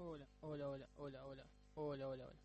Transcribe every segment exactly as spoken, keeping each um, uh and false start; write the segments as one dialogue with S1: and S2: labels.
S1: Hola, hola, hola, hola, hola, hola, hola, hola.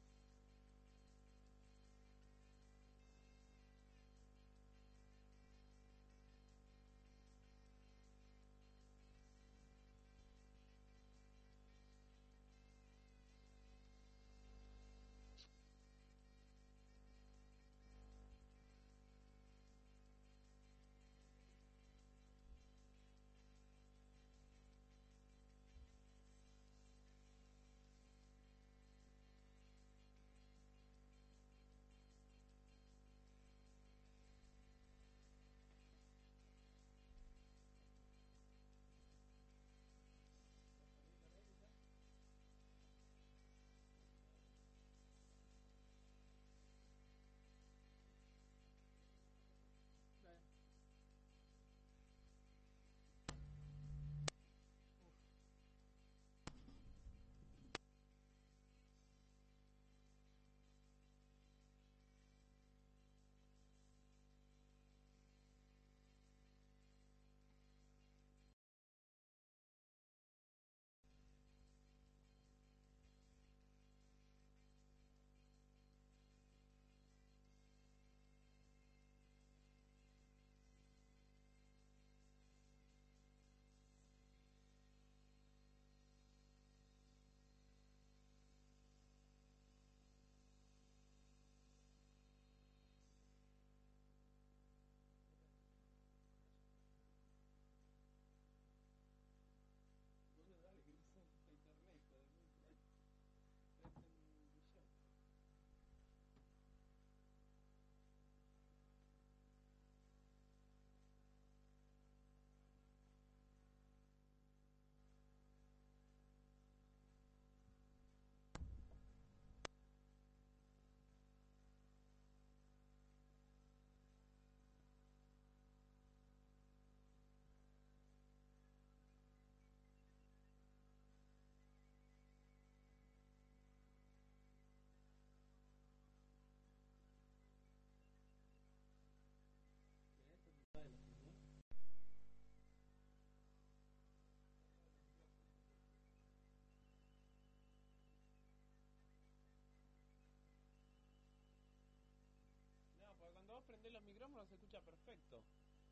S1: No, porque cuando vos prendés los micrófonos se escucha perfecto.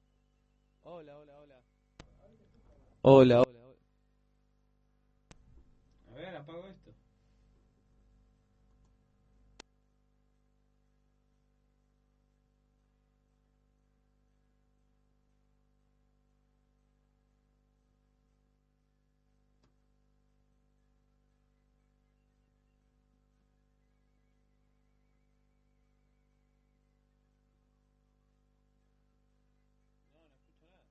S1: Hola, hola, hola. Hola, hola, hola. A ver, apago esto. No, no escucho nada.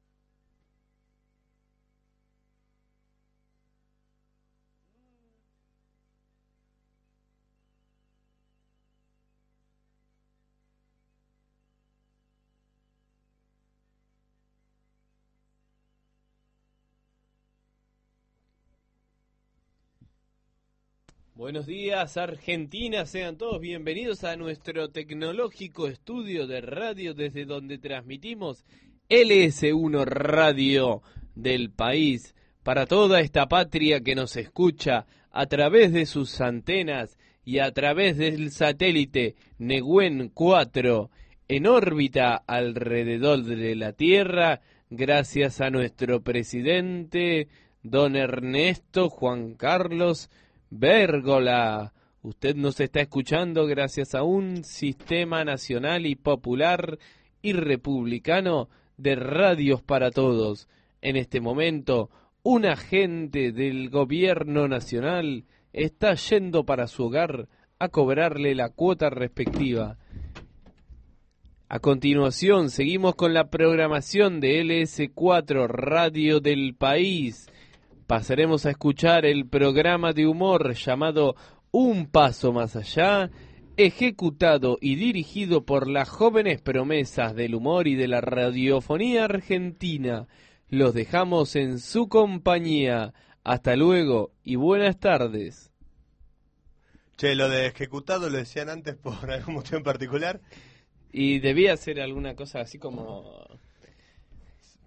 S1: Buenos días, Argentina, sean todos bienvenidos a nuestro tecnológico estudio de radio desde donde transmitimos L S uno Radio del país para toda esta patria que nos escucha a través de sus antenas y a través del satélite Nehuen cuatro en órbita alrededor de la Tierra, gracias a nuestro presidente, don Ernesto Juan Carlos Vérgola. Usted nos está escuchando gracias a un sistema nacional y popular y republicano de radios para todos. En este momento, un agente del gobierno nacional está yendo para su hogar a cobrarle la cuota respectiva. A continuación, seguimos con la programación de L S cuatro Radio del País. Pasaremos a escuchar el programa de humor llamado Un Paso Más Allá, ejecutado y dirigido por las jóvenes promesas del humor y de la radiofonía argentina. Los dejamos en su compañía. Hasta luego y buenas tardes.
S2: Che, lo de ejecutado lo decían antes por algún motivo en particular.
S1: Y debía ser alguna cosa así como...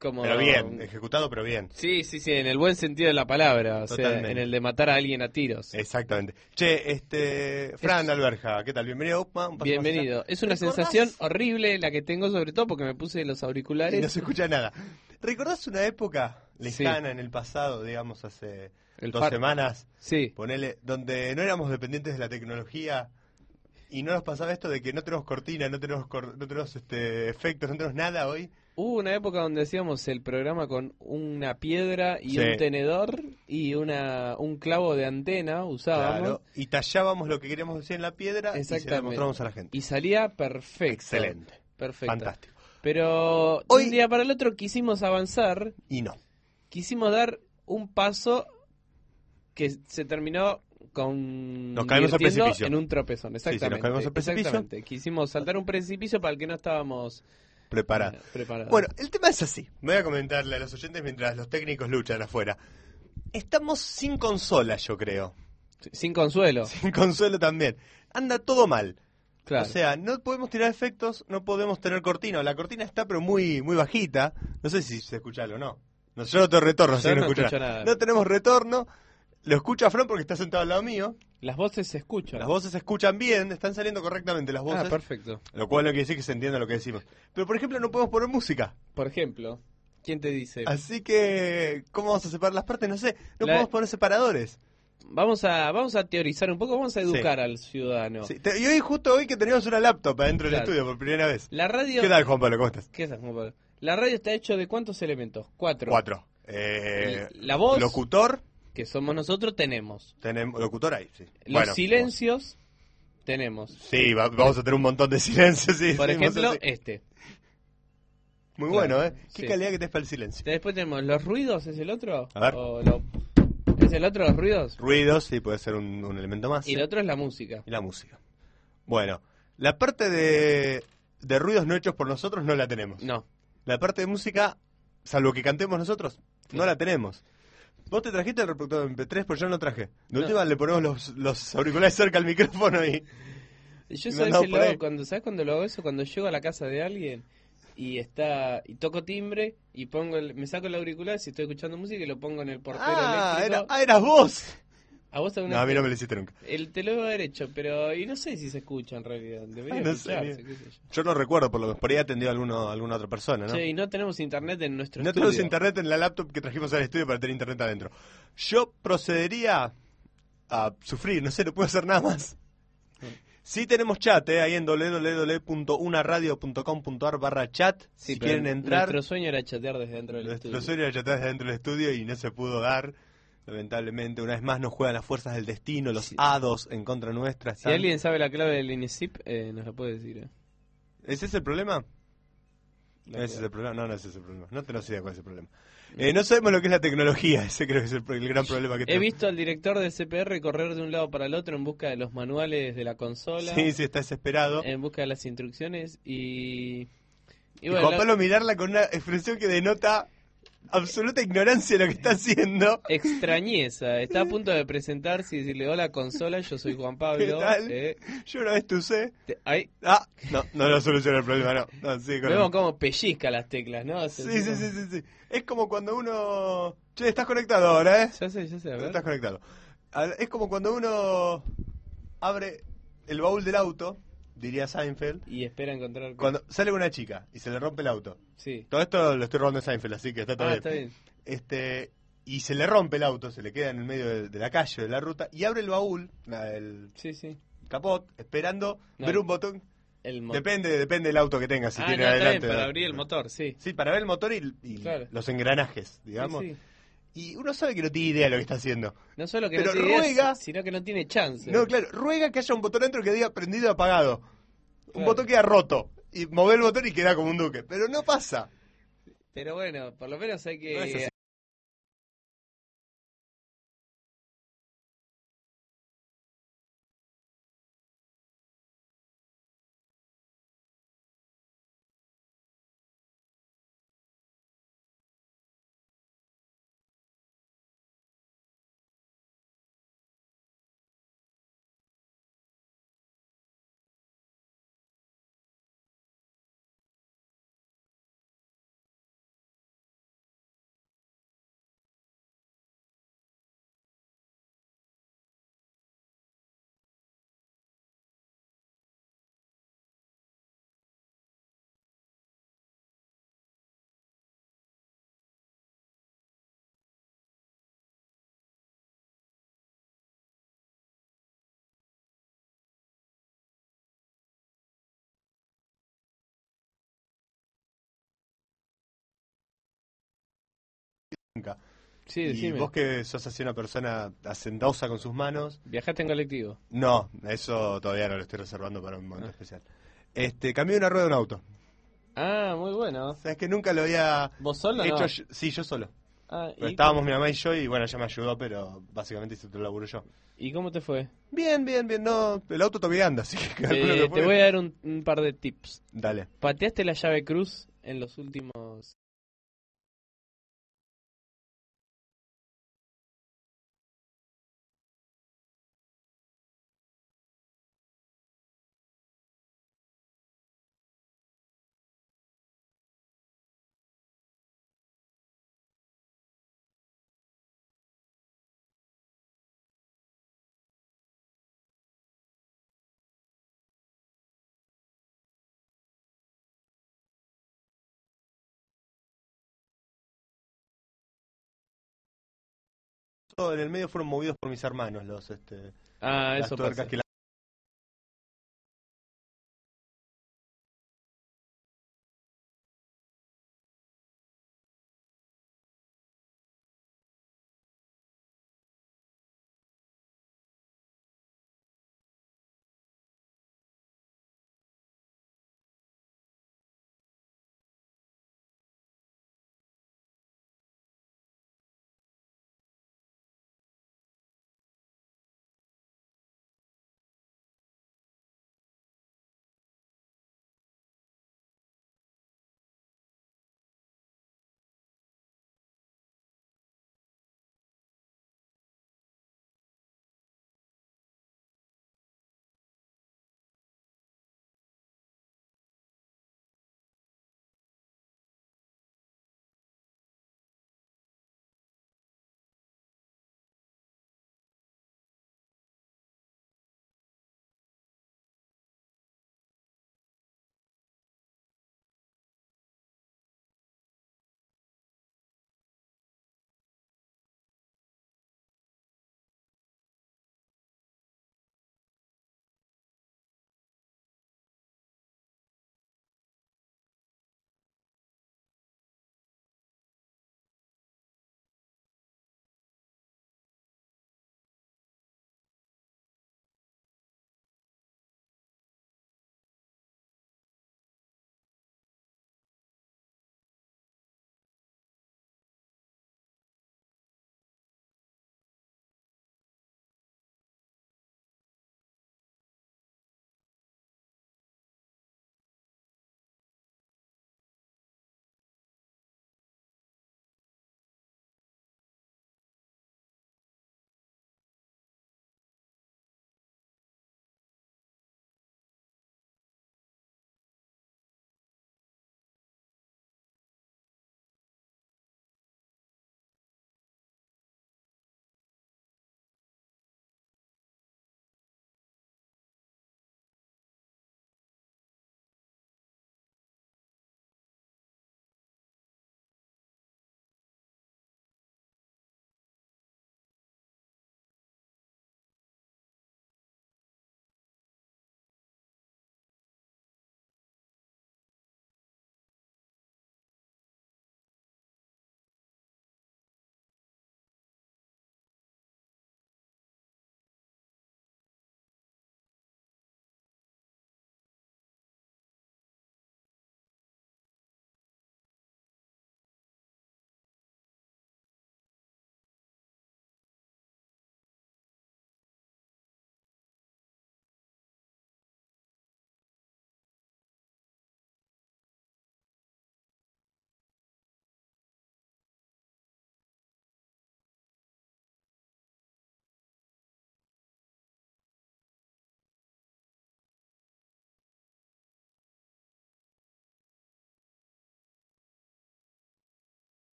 S1: como...
S2: Pero bien, ejecutado pero bien.
S1: Sí, sí, sí, en el buen sentido de la palabra, o
S2: Totalmente.
S1: sea, en el de matar a alguien a tiros.
S2: Exactamente. Che, este, Fran
S1: Es-
S2: Alberja, ¿qué tal? Bienvenido. Upma, un paso más allá.
S1: Bienvenido. Es una
S2: ¿Recordás?
S1: sensación horrible la que tengo, sobre todo porque me puse los
S2: Y
S1: auriculares.
S2: no se escucha nada. ¿Recordás una época
S1: Sí.
S2: lejana en el pasado, digamos, hace
S1: El
S2: dos
S1: far-
S2: semanas,
S1: Sí,
S2: ponele, donde no éramos dependientes de la tecnología y no nos pasaba esto de que no tenemos cortina, no tenemos, cor- no tenemos este, efectos, no tenemos nada hoy?
S1: hubo una época donde hacíamos el programa con una piedra y
S2: Sí.
S1: un tenedor y una un clavo de antena usábamos.
S2: Claro, y tallábamos lo que queríamos decir en la piedra y se lo
S1: Exactamente.
S2: mostrábamos a la gente.
S1: Y salía perfecto.
S2: Excelente.
S1: Perfecto.
S2: Fantástico.
S1: Pero de
S2: Hoy-
S1: un día para el otro quisimos avanzar,
S2: Y no.
S1: quisimos dar un paso que se terminó con
S2: Nos caímos al precipicio.
S1: en un tropezón.
S2: Sí, sí, nos
S1: Exactamente.
S2: caímos al precipicio.
S1: Exactamente. Quisimos saltar un precipicio para el que no estábamos
S2: Preparado.
S1: eh, preparados.
S2: Bueno, el tema es así. Voy a comentarle a los oyentes mientras los técnicos luchan afuera. Estamos sin consola, yo creo.
S1: Sin consuelo.
S2: Sin consuelo también. Anda todo mal.
S1: Claro.
S2: O sea, no podemos tirar efectos, no podemos tener cortina. La cortina está pero muy muy bajita. No sé si se escucha algo o no. No, yo no tengo retorno,
S1: Yo
S2: así que no
S1: no
S2: escucho
S1: escucho
S2: nada.
S1: nada.
S2: No tenemos retorno. Lo escucha Fran porque está sentado al lado mío.
S1: Las voces se escuchan.
S2: Las voces se escuchan bien, están saliendo correctamente las voces.
S1: Ah, perfecto.
S2: Lo cual no quiere decir que se entienda lo que decimos. Pero por ejemplo no podemos poner música.
S1: Por ejemplo, ¿quién te dice?
S2: Así que, ¿cómo vamos a separar las partes? No sé. No
S1: La-
S2: podemos poner separadores.
S1: Vamos a vamos a teorizar un poco, vamos a educar al ciudadano.
S2: Sí, te- y hoy, justo hoy que teníamos una laptop adentro del
S1: Claro.
S2: estudio por primera vez.
S1: La radio
S2: ¿Qué tal, Juan Pablo? ¿Cómo estás?
S1: ¿Qué es, Juan Pablo? La radio está hecho de ¿cuántos elementos? Cuatro.
S2: Cuatro. Eh,
S1: La voz,
S2: Locutor.
S1: que somos nosotros, tenemos.
S2: Tenemos, locutor ahí, sí.
S1: Los
S2: Bueno,
S1: silencios, tenemos.
S2: Sí, va- vamos a tener un montón de silencio, sí.
S1: Por
S2: sí,
S1: ejemplo,
S2: vamos a-
S1: este.
S2: Muy
S1: claro,
S2: bueno, ¿eh? Qué
S1: sí.
S2: calidad que tenés para el silencio.
S1: Después tenemos los ruidos, ¿es el otro?
S2: A ver.
S1: O lo- ¿Es el otro los ruidos?
S2: Ruidos, sí, puede ser un, un elemento más.
S1: Y el otro es la música.
S2: Y la música. Bueno, la parte de, de ruidos no hechos por nosotros no la tenemos.
S1: No.
S2: La parte de música, salvo que cantemos nosotros, no la tenemos. Vos te trajiste el reproductor de M P tres, pero yo no lo traje. De
S1: No.
S2: última le ponemos los, los auriculares cerca al micrófono y...
S1: Yo
S2: No,
S1: sabes
S2: no,
S1: que lo
S2: por ahí.
S1: hago cuando, ¿sabes cuando lo hago eso? Cuando llego a la casa de alguien y está y toco timbre y pongo el- me saco el auricular si estoy escuchando música y lo pongo en el portero
S2: Ah,
S1: eléctrico.
S2: era, ah, eras vos.
S1: ¿A vos alguna
S2: No, a mí
S1: vez
S2: no
S1: te-
S2: me lo hiciste nunca.
S1: El, te lo debo haber hecho, pero y no sé si se escucha en realidad. Debería
S2: Ah, no sé,
S1: escucharse,
S2: ni-
S1: qué sé yo.
S2: Yo no recuerdo, por lo menos por ahí atendió a alguno, a alguna otra persona, ¿no?
S1: Che, y no tenemos internet en nuestro
S2: No
S1: estudio.
S2: tenemos internet en la laptop que trajimos al estudio para tener internet adentro. Yo procedería a sufrir, no sé, no puedo hacer nada más. Sí tenemos chat, ¿eh? Ahí en w w w punto una radio punto com punto a r barra chat.
S1: Sí,
S2: si
S1: pero
S2: quieren entrar.
S1: Nuestro sueño era chatear desde dentro del
S2: Nuestro
S1: estudio.
S2: sueño era chatear desde dentro del estudio y no se pudo dar. Lamentablemente, una vez más nos juegan las fuerzas del destino, los
S1: Sí.
S2: hados en contra nuestra.
S1: Si
S2: están-
S1: alguien sabe la clave del INESIP, eh, nos la puede decir. eh.
S2: ¿Ese es el problema?
S1: La
S2: No, ese es
S1: clave.
S2: el problema. No, no ese es el problema. No tenemos idea cuál es el problema. Eh, no sabemos lo que es la tecnología. Ese creo que es el, el gran problema que
S1: He
S2: tenemos.
S1: visto al director del C P R correr de un lado para el otro en busca de los manuales de la consola,
S2: Sí, sí, está desesperado.
S1: en busca de las instrucciones y...
S2: Y,
S1: Y bueno,
S2: Juan
S1: la-
S2: Pablo mirarla con una expresión que denota absoluta ignorancia de lo que está haciendo.
S1: extrañeza. Está a punto de presentarse y decirle, hola consola, yo soy Juan Pablo.
S2: ¿Qué tal?
S1: eh,
S2: Yo una vez te usé.
S1: te- ahí,
S2: Ah, no, no lo soluciona el problema, no. no sí, con-
S1: vemos cómo pellizca las teclas, ¿no?
S2: sí, sí, sí, sí, sí. Es como cuando uno... Che, estás conectado ahora, ¿eh?
S1: Ya sé, ya sé, a ver.
S2: Estás conectado. A ver, Es como cuando uno abre el baúl del auto, diría Seinfeld,
S1: Y espera encontrar...
S2: cuando sale una chica y se le rompe el auto.
S1: Sí.
S2: Todo esto lo estoy robando de Seinfeld, así que está todo
S1: Ah,
S2: bien.
S1: está bien.
S2: Este, y se le rompe el auto, se le queda en el medio de, de la calle, de la ruta, y abre el baúl, la- el
S1: Sí, sí.
S2: capot, esperando
S1: No.
S2: ver un botón.
S1: El mo-
S2: Depende, depende del auto que tenga, si
S1: ah,
S2: tiene
S1: no, está
S2: adelante.
S1: bien, para
S2: ¿no?
S1: abrir el motor, sí.
S2: Sí, para ver el motor y, y
S1: Claro.
S2: los engranajes, digamos.
S1: Sí, sí.
S2: Y uno sabe que no tiene idea de lo que está haciendo.
S1: No solo que
S2: Pero
S1: no tiene
S2: ruega-
S1: idea, sino que no tiene chance.
S2: No, claro, ruega que haya un botón dentro que diga prendido y apagado. Un
S1: Claro.
S2: botón queda roto. Y mover el botón y queda como un duque. Pero no pasa.
S1: Pero bueno, por lo menos hay que
S2: No es así. nunca.
S1: Sí,
S2: Y
S1: decime.
S2: vos que sos así una persona hacendosa con sus manos.
S1: ¿Viajaste en colectivo?
S2: No, eso todavía no lo estoy reservando para un momento
S1: Ah.
S2: especial. Este, cambié una rueda de un auto.
S1: Ah, muy bueno.
S2: Sabes que nunca lo había
S1: ¿Vos solo
S2: hecho
S1: no?
S2: yo- Sí, yo solo.
S1: Ah,
S2: Pero
S1: ¿y,
S2: estábamos
S1: cómo,
S2: mi mamá y yo y bueno, ella me ayudó, pero básicamente hice todo el laburo yo.
S1: ¿y cómo te fue?
S2: Bien, bien, bien, no, el auto todavía anda, así que calculo
S1: Te,
S2: que
S1: te
S2: fue.
S1: voy a dar un, un par de tips.
S2: Dale.
S1: ¿Pateaste la llave cruz en los últimos...
S2: Todo en el medio fueron movidos por mis hermanos, los, este,
S1: Ah,
S2: las
S1: eso
S2: tuercas
S1: pasa.
S2: que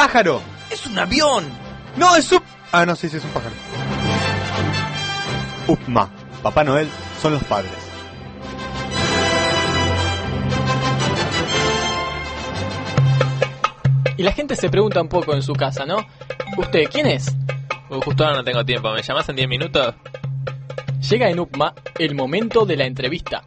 S2: pájaro!
S3: ¡Es un avión!
S2: ¡No, es un... Ah, no, sí, sí, es un pájaro. Upma. Papá Noel son los padres.
S4: Y la gente se pregunta un poco en su casa, ¿no? ¿Usted quién es?
S3: Uh, justo ahora no tengo tiempo. ¿Me llamás en diez minutos?
S4: Llega en UPMA el momento de la entrevista.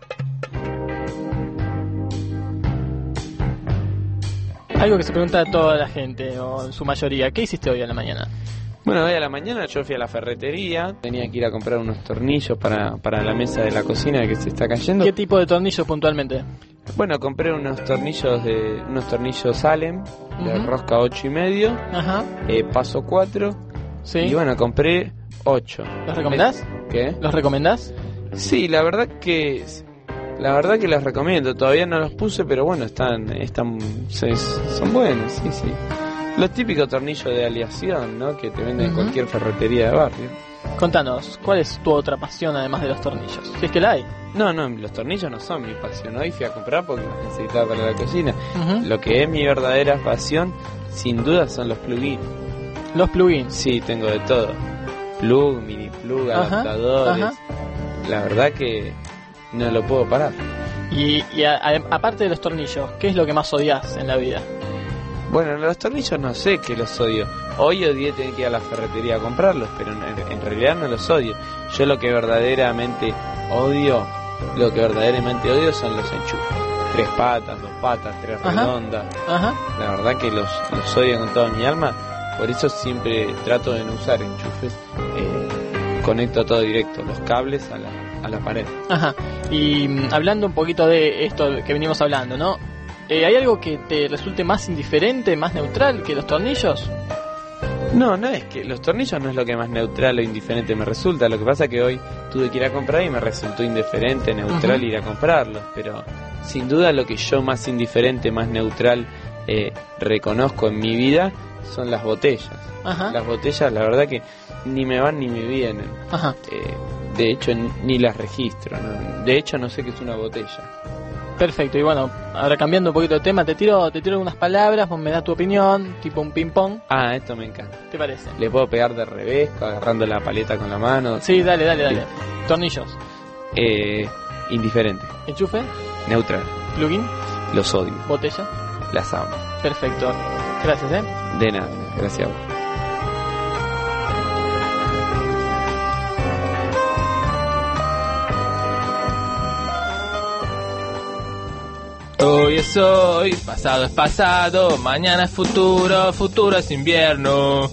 S4: Algo que se pregunta a toda la gente, o en su mayoría. ¿Qué hiciste hoy a la mañana?
S1: Bueno, hoy a la mañana yo fui a la ferretería. Tenía que ir a comprar unos tornillos para, para la mesa de la cocina que se está cayendo.
S4: ¿Qué tipo de tornillos puntualmente?
S1: Bueno, compré unos tornillos de unos tornillos Allen de
S4: Ujú.
S1: rosca ocho y medio,
S4: Ajá.
S1: eh, paso cuatro.
S4: Sí.
S1: Y bueno, compré ocho.
S4: ¿Los recomendás?
S1: ¿Qué?
S4: ¿Los recomendás?
S1: Sí, la verdad que la verdad que los recomiendo. Todavía no los puse, pero bueno, están están se- son buenos, sí, sí. Los típicos tornillos de aleación, ¿no? Que te venden en
S4: Ujú.
S1: cualquier ferretería de barrio.
S4: Contanos, ¿cuál es tu otra pasión además de los tornillos? Si es que la hay.
S1: No, no, los tornillos no son mi pasión. Hoy fui a comprar porque los necesitaba para la cocina.
S4: Ujú.
S1: Lo que es mi verdadera pasión, sin duda, son los plugins.
S4: Los plugins.
S1: Sí, tengo de todo. Plug, mini plug,
S4: Ajá,
S1: adaptadores.
S4: ajá.
S1: La verdad que no lo puedo parar.
S4: Y, y a- a- aparte de los tornillos, ¿qué es lo que más odias en la vida?
S1: Bueno, los tornillos no sé que los odio. Hoy odié tener que ir a la ferretería a comprarlos, pero en, en realidad no los odio. Yo lo que verdaderamente odio, lo que verdaderamente odio son los enchufes. Tres patas, dos patas, tres
S4: Ajá.
S1: redondas.
S4: Ajá.
S1: La verdad que los, los odio con toda mi alma. Por eso siempre trato de no usar enchufes. Eh, conecto todo directo, los cables a la, a la pared.
S4: Ajá. Y mm, hablando un poquito de esto que venimos hablando, ¿no? Eh, ¿Hay algo que te resulte más indiferente, más neutral que los tornillos?
S1: No, no es que los tornillos no es lo que más neutral o indiferente me resulta. Lo que pasa que hoy tuve que ir a comprar y me resultó indiferente, neutral
S4: Ujú.
S1: ir a comprarlos. Pero sin duda lo que yo más indiferente, más neutral eh, reconozco en mi vida son las botellas.
S4: Ajá.
S1: Las botellas, la verdad que ni me van ni me vienen.
S4: Ajá.
S1: Eh, de hecho, n- ni las registro. ¿no? De hecho, no sé qué es una botella.
S4: Perfecto. Y bueno, ahora cambiando un poquito de tema, te tiro, te tiro unas palabras, vos me das tu opinión, tipo un ping pong.
S1: Ah, esto me encanta.
S4: ¿Te parece?
S1: Le puedo pegar de revés, agarrando la paleta con la mano.
S4: Sí, dale, dale, dale. Tornillos.
S1: Eh, indiferente,
S4: Enchufe.
S1: neutral.
S4: Plugin.
S1: Los odio.
S4: Botella.
S1: Las amo.
S4: Perfecto. Gracias, ¿eh?
S1: De nada, gracias a vos.
S3: Hoy es hoy, pasado es pasado, mañana es futuro, futuro es invierno.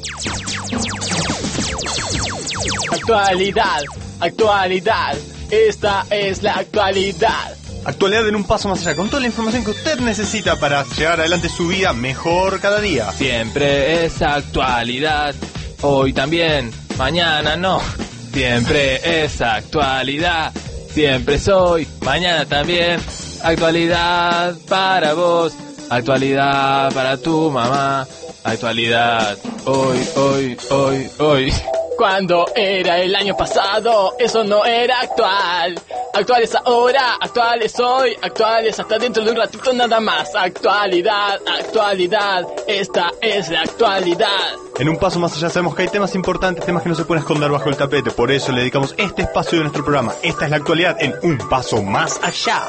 S4: Actualidad. Actualidad. Esta es la actualidad.
S2: Actualidad en un paso más allá, con toda la información que usted necesita para llevar adelante su vida mejor cada día.
S3: Siempre es actualidad, hoy también, mañana no. Siempre es actualidad, siempre soy, mañana también. Actualidad para vos, actualidad para tu mamá. Actualidad, hoy, hoy, hoy, hoy.
S4: Cuando era el año pasado, eso no era actual. Actual es ahora, actual es hoy, actual es hasta dentro de un ratito nada más. Actualidad, actualidad, esta es la actualidad.
S2: En un paso más allá sabemos que hay temas importantes, temas que no se pueden esconder bajo el tapete. Por eso le dedicamos este espacio de nuestro programa. Esta es la actualidad en un paso más allá.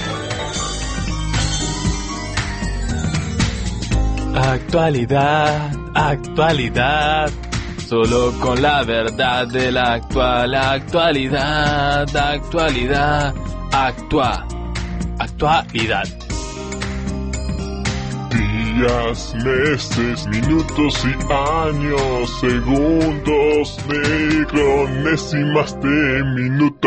S3: Actualidad, actualidad. Solo con la verdad de la actual actualidad, actualidad, actua, actualidad.
S5: Días, meses, minutos y años, segundos, micronésimas de minuto.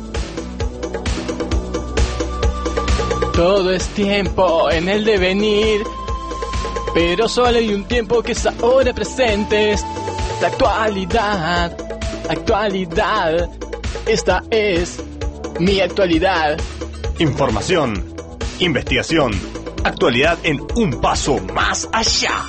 S4: Todo es tiempo en el devenir, pero solo hay un tiempo que es ahora presente. Es la actualidad, actualidad, esta es mi actualidad.
S2: Información, investigación, actualidad en un paso más allá.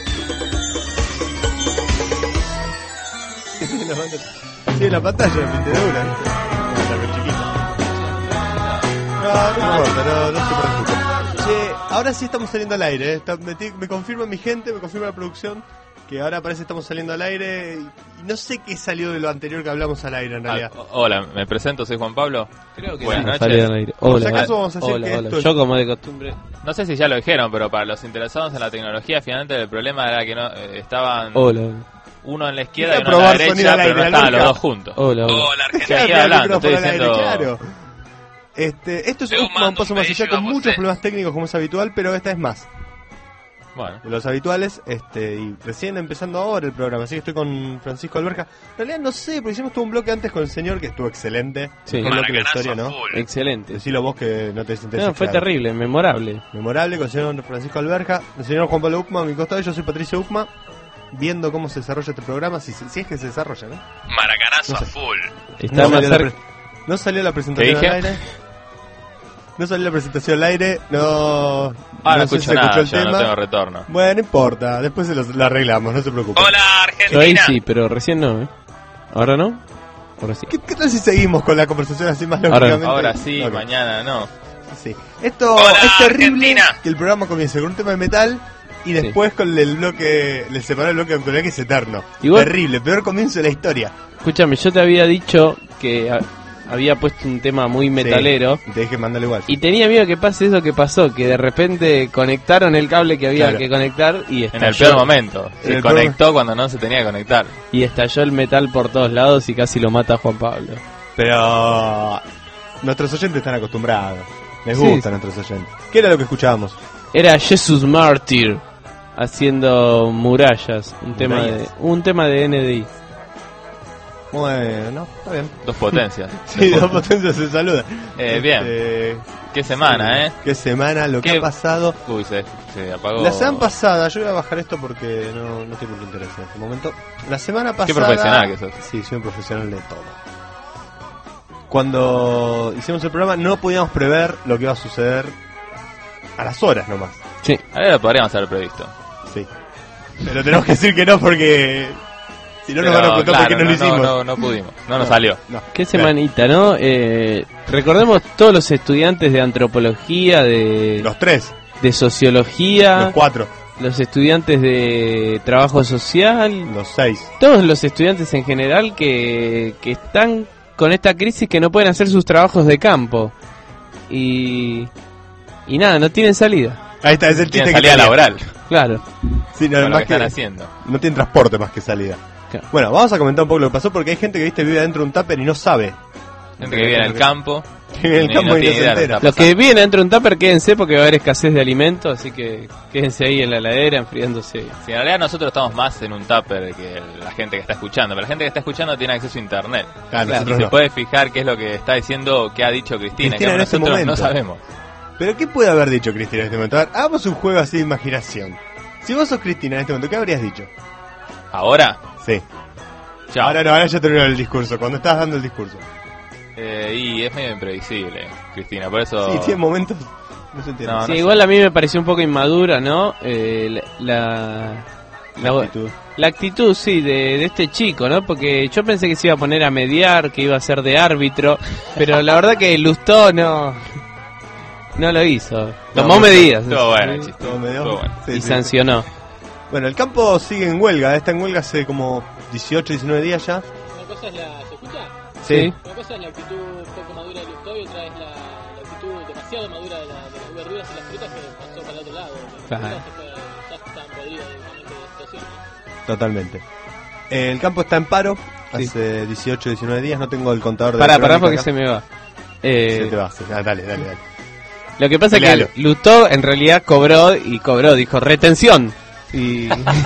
S2: Sí, en la pantalla, pintadura. No, no importa, no, no se preocupe. Che, ahora sí estamos saliendo al aire. ¿eh? Está, me, me confirma mi gente, me confirma la producción, que ahora parece que estamos saliendo al aire. Y, y no sé qué salió de lo anterior que hablamos al aire en realidad.
S3: Ah, hola, me presento, soy Juan Pablo.
S1: Creo que
S3: Buenas
S1: sí,
S3: noches.
S1: salió al aire.
S2: Por
S1: Hola,
S2: si acaso vamos a decir
S1: hola,
S2: que
S1: hola.
S2: esto es-
S1: Yo como de costumbre.
S3: No sé si ya lo dijeron, pero para los interesados en la tecnología, finalmente el problema era que no eh, estaban
S1: Hola,
S3: uno en la izquierda y
S2: Quería
S3: uno en la
S2: probar sonido
S3: derecha,
S2: al
S3: pero no
S2: aire,
S3: estaban los
S2: Alberca.
S3: dos juntos.
S1: hola, hola.
S3: Estoy
S2: Claro,
S3: aquí
S2: el
S3: hablando, estoy
S2: micrófono al aire,
S3: diciendo...
S2: claro. Este, esto es
S3: Te
S2: un, un
S3: mando
S2: paso
S3: un
S2: más allá
S3: beso,
S2: con
S3: a
S2: muchos
S3: usted.
S2: problemas técnicos como es habitual, pero esta es más
S3: Bueno,
S2: de los habituales, este, y recién empezando ahora el programa, así que estoy con Francisco Alberca. En realidad no sé, porque hicimos todo un bloque antes con el señor que estuvo excelente.
S1: Sí.
S2: Mejor bloque de la historia, ¿no?
S1: Excelente.
S2: Decilo vos que no te sientes
S1: No, fue
S2: claro.
S1: terrible, memorable.
S2: Memorable con el señor Francisco Alberca, el señor Juan Pablo Ucma a mi costado, yo soy Patricio Ucma, viendo cómo se desarrolla este programa, si, se- si es que se desarrolla, ¿no?
S3: Maracanazo
S2: No sé.
S3: a full.
S1: Está
S2: No
S1: más
S2: salió, la
S1: cerca.
S2: pre- no salió la presentación
S3: ¿Qué
S2: al
S3: dije?
S2: aire. No salió la presentación al aire, no...
S3: Ah, no,
S2: no sé si
S3: escucho
S2: se
S3: nada,
S2: escuchó el
S3: yo no
S2: tema.
S3: tengo retorno.
S2: Bueno, no importa, después se lo, lo arreglamos, no se preocupe.
S3: Hola,
S1: Yo ahí
S3: Argentina.
S1: sí, pero recién no, ¿eh? ¿Ahora no? Ahora sí.
S2: ¿Qué, qué tal si seguimos con la conversación así más
S1: Ahora-
S2: lógicamente?
S3: Ahora sí,
S2: Ok.
S3: mañana no.
S2: Sí. Esto
S3: Hola,
S2: es terrible
S3: Argentina.
S2: que el programa comience con un tema de metal y después con el bloque, le separó el bloque de actualidad que es eterno.
S1: Igual-
S2: Terrible, peor comienzo de la historia.
S1: Escúchame, yo te había dicho que a- había puesto un tema muy metalero.
S2: Sí, y te dije mandarle igual.
S1: Y tenía miedo que pase eso que pasó, que de repente conectaron el cable que había
S2: Claro.
S1: que conectar y
S3: En
S1: estalló,
S3: el peor momento.
S2: En
S3: Se
S2: el peor
S3: conectó cuando no se tenía que conectar.
S1: y estalló el metal por todos lados y casi lo mata a Juan Pablo.
S2: Pero nuestros oyentes están acostumbrados. Les
S1: Sí,
S2: gustan
S1: sí.
S2: nuestros oyentes. ¿Qué era lo que escuchábamos?
S1: Era Jesus Martyr haciendo murallas, un tema de
S2: Murallas.
S1: un tema de N D I.
S2: Bueno, está bien.
S3: Dos potencias.
S2: Sí, dos potencias se saludan.
S3: Eh, bien.
S2: Este,
S3: Qué semana, ¿eh?
S2: Qué semana, lo que
S3: Qué-
S2: ha pasado.
S3: Uy, se, se apagó.
S2: La semana pasada, yo voy a bajar esto porque no, no tengo mucho interés en este momento. La semana pasada.
S3: Qué profesional que sos.
S2: Sí, soy un profesional de todo. Cuando hicimos el programa, no podíamos prever lo que iba a suceder a las horas nomás.
S1: Sí.
S3: Ahora lo podríamos haber previsto.
S2: Sí. Pero tenemos que decir que no porque. Si no, nos van a
S3: Pero,
S2: preguntar por qué no,
S3: claro,
S2: lo hicimos.
S3: No, no pudimos. No nos salió.
S2: No.
S1: Qué semanita, ¿no? Eh, recordemos todos los estudiantes de antropología, de,
S2: Los tres,
S1: de sociología,
S2: los cuatro,
S1: los estudiantes de trabajo social,
S2: los seis.
S1: todos los estudiantes en general que, que están con esta crisis que no pueden hacer sus trabajos de campo. Y, y nada, no tienen salida.
S2: Ahí está, es el
S3: Tienen
S2: chiste que
S3: salida
S2: tenía.
S3: laboral.
S1: Claro.
S2: Sí, no,
S3: Con lo
S2: más
S3: que
S2: que
S3: están haciendo.
S2: no tienen transporte más que salida.
S1: Claro.
S2: Bueno, vamos a comentar un poco lo que pasó porque hay gente que viste vive dentro de un tupper y no sabe.
S3: Gente que vive en el campo.
S2: Que vive en el
S3: y
S2: campo
S3: no
S2: y no
S3: tiene
S2: se
S3: idea de lo
S2: entera.
S3: que
S1: Los que vienen dentro de un tupper, quédense porque va a haber escasez de alimentos, así que quédense ahí en la heladera enfriándose.
S3: Si en realidad nosotros estamos más en un tupper que la gente que está escuchando, pero la gente que está escuchando tiene acceso a internet.
S2: Claro,
S3: Y
S2: nosotros
S3: se
S2: no.
S3: puede fijar qué es lo que está diciendo, qué ha dicho Cristina,
S2: Cristina
S3: que
S2: en este
S3: nosotros no
S2: momento.
S3: sabemos.
S2: Pero ¿qué puede haber dicho Cristina en este momento? A ver, hagamos un juego así de imaginación. Si vos sos Cristina en este momento, ¿qué habrías dicho?
S3: Ahora,
S2: Sí.
S3: chao.
S2: Ahora no, ahora ya terminó el discurso, cuando estás dando el discurso.
S3: Eh, y es medio imprevisible, Cristina, por eso...
S2: Sí, tiene momentos. No se entiende.
S3: No,
S1: Sí,
S3: no
S1: igual a mí me pareció un poco inmadura, ¿no? Eh, la, la,
S2: La actitud.
S1: la actitud, sí, de, de este chico, ¿no? Porque yo pensé que se iba a poner a mediar, que iba a ser de árbitro, pero la verdad que Lustó no, no lo hizo. Tomó
S2: No,
S1: medidas.
S3: Estuvo bueno el
S1: Sí,
S3: chiste.
S2: Todo medio-
S3: Estuvo bueno.
S2: Sí,
S1: y
S2: sí.
S1: sancionó.
S2: Bueno, el campo sigue en huelga, está en huelga hace como dieciocho, diecinueve días ya.
S6: Una cosa es la. ¿Se escucha?
S1: Sí.
S6: Una cosa es la actitud poco madura de Lustó y otra es la, la actitud demasiado madura de, la, de las verduras y las frutas que pasó para el otro lado. Las
S1: Claro.
S6: frutas se fue- ya están podridas directamente de la situación. ¿no?
S2: Totalmente. El campo está en paro
S1: Sí.
S2: hace dieciocho, diecinueve días, no tengo el contador de
S1: Pará,
S2: la
S1: pará
S2: crónica
S1: porque
S2: acá.
S1: se me va.
S2: Se
S1: Eh,
S2: te va, se- ah, dale, dale, dale.
S1: lo que pasa es
S2: Pelealo.
S1: que Lustó en realidad cobró y cobró, dijo retención. Y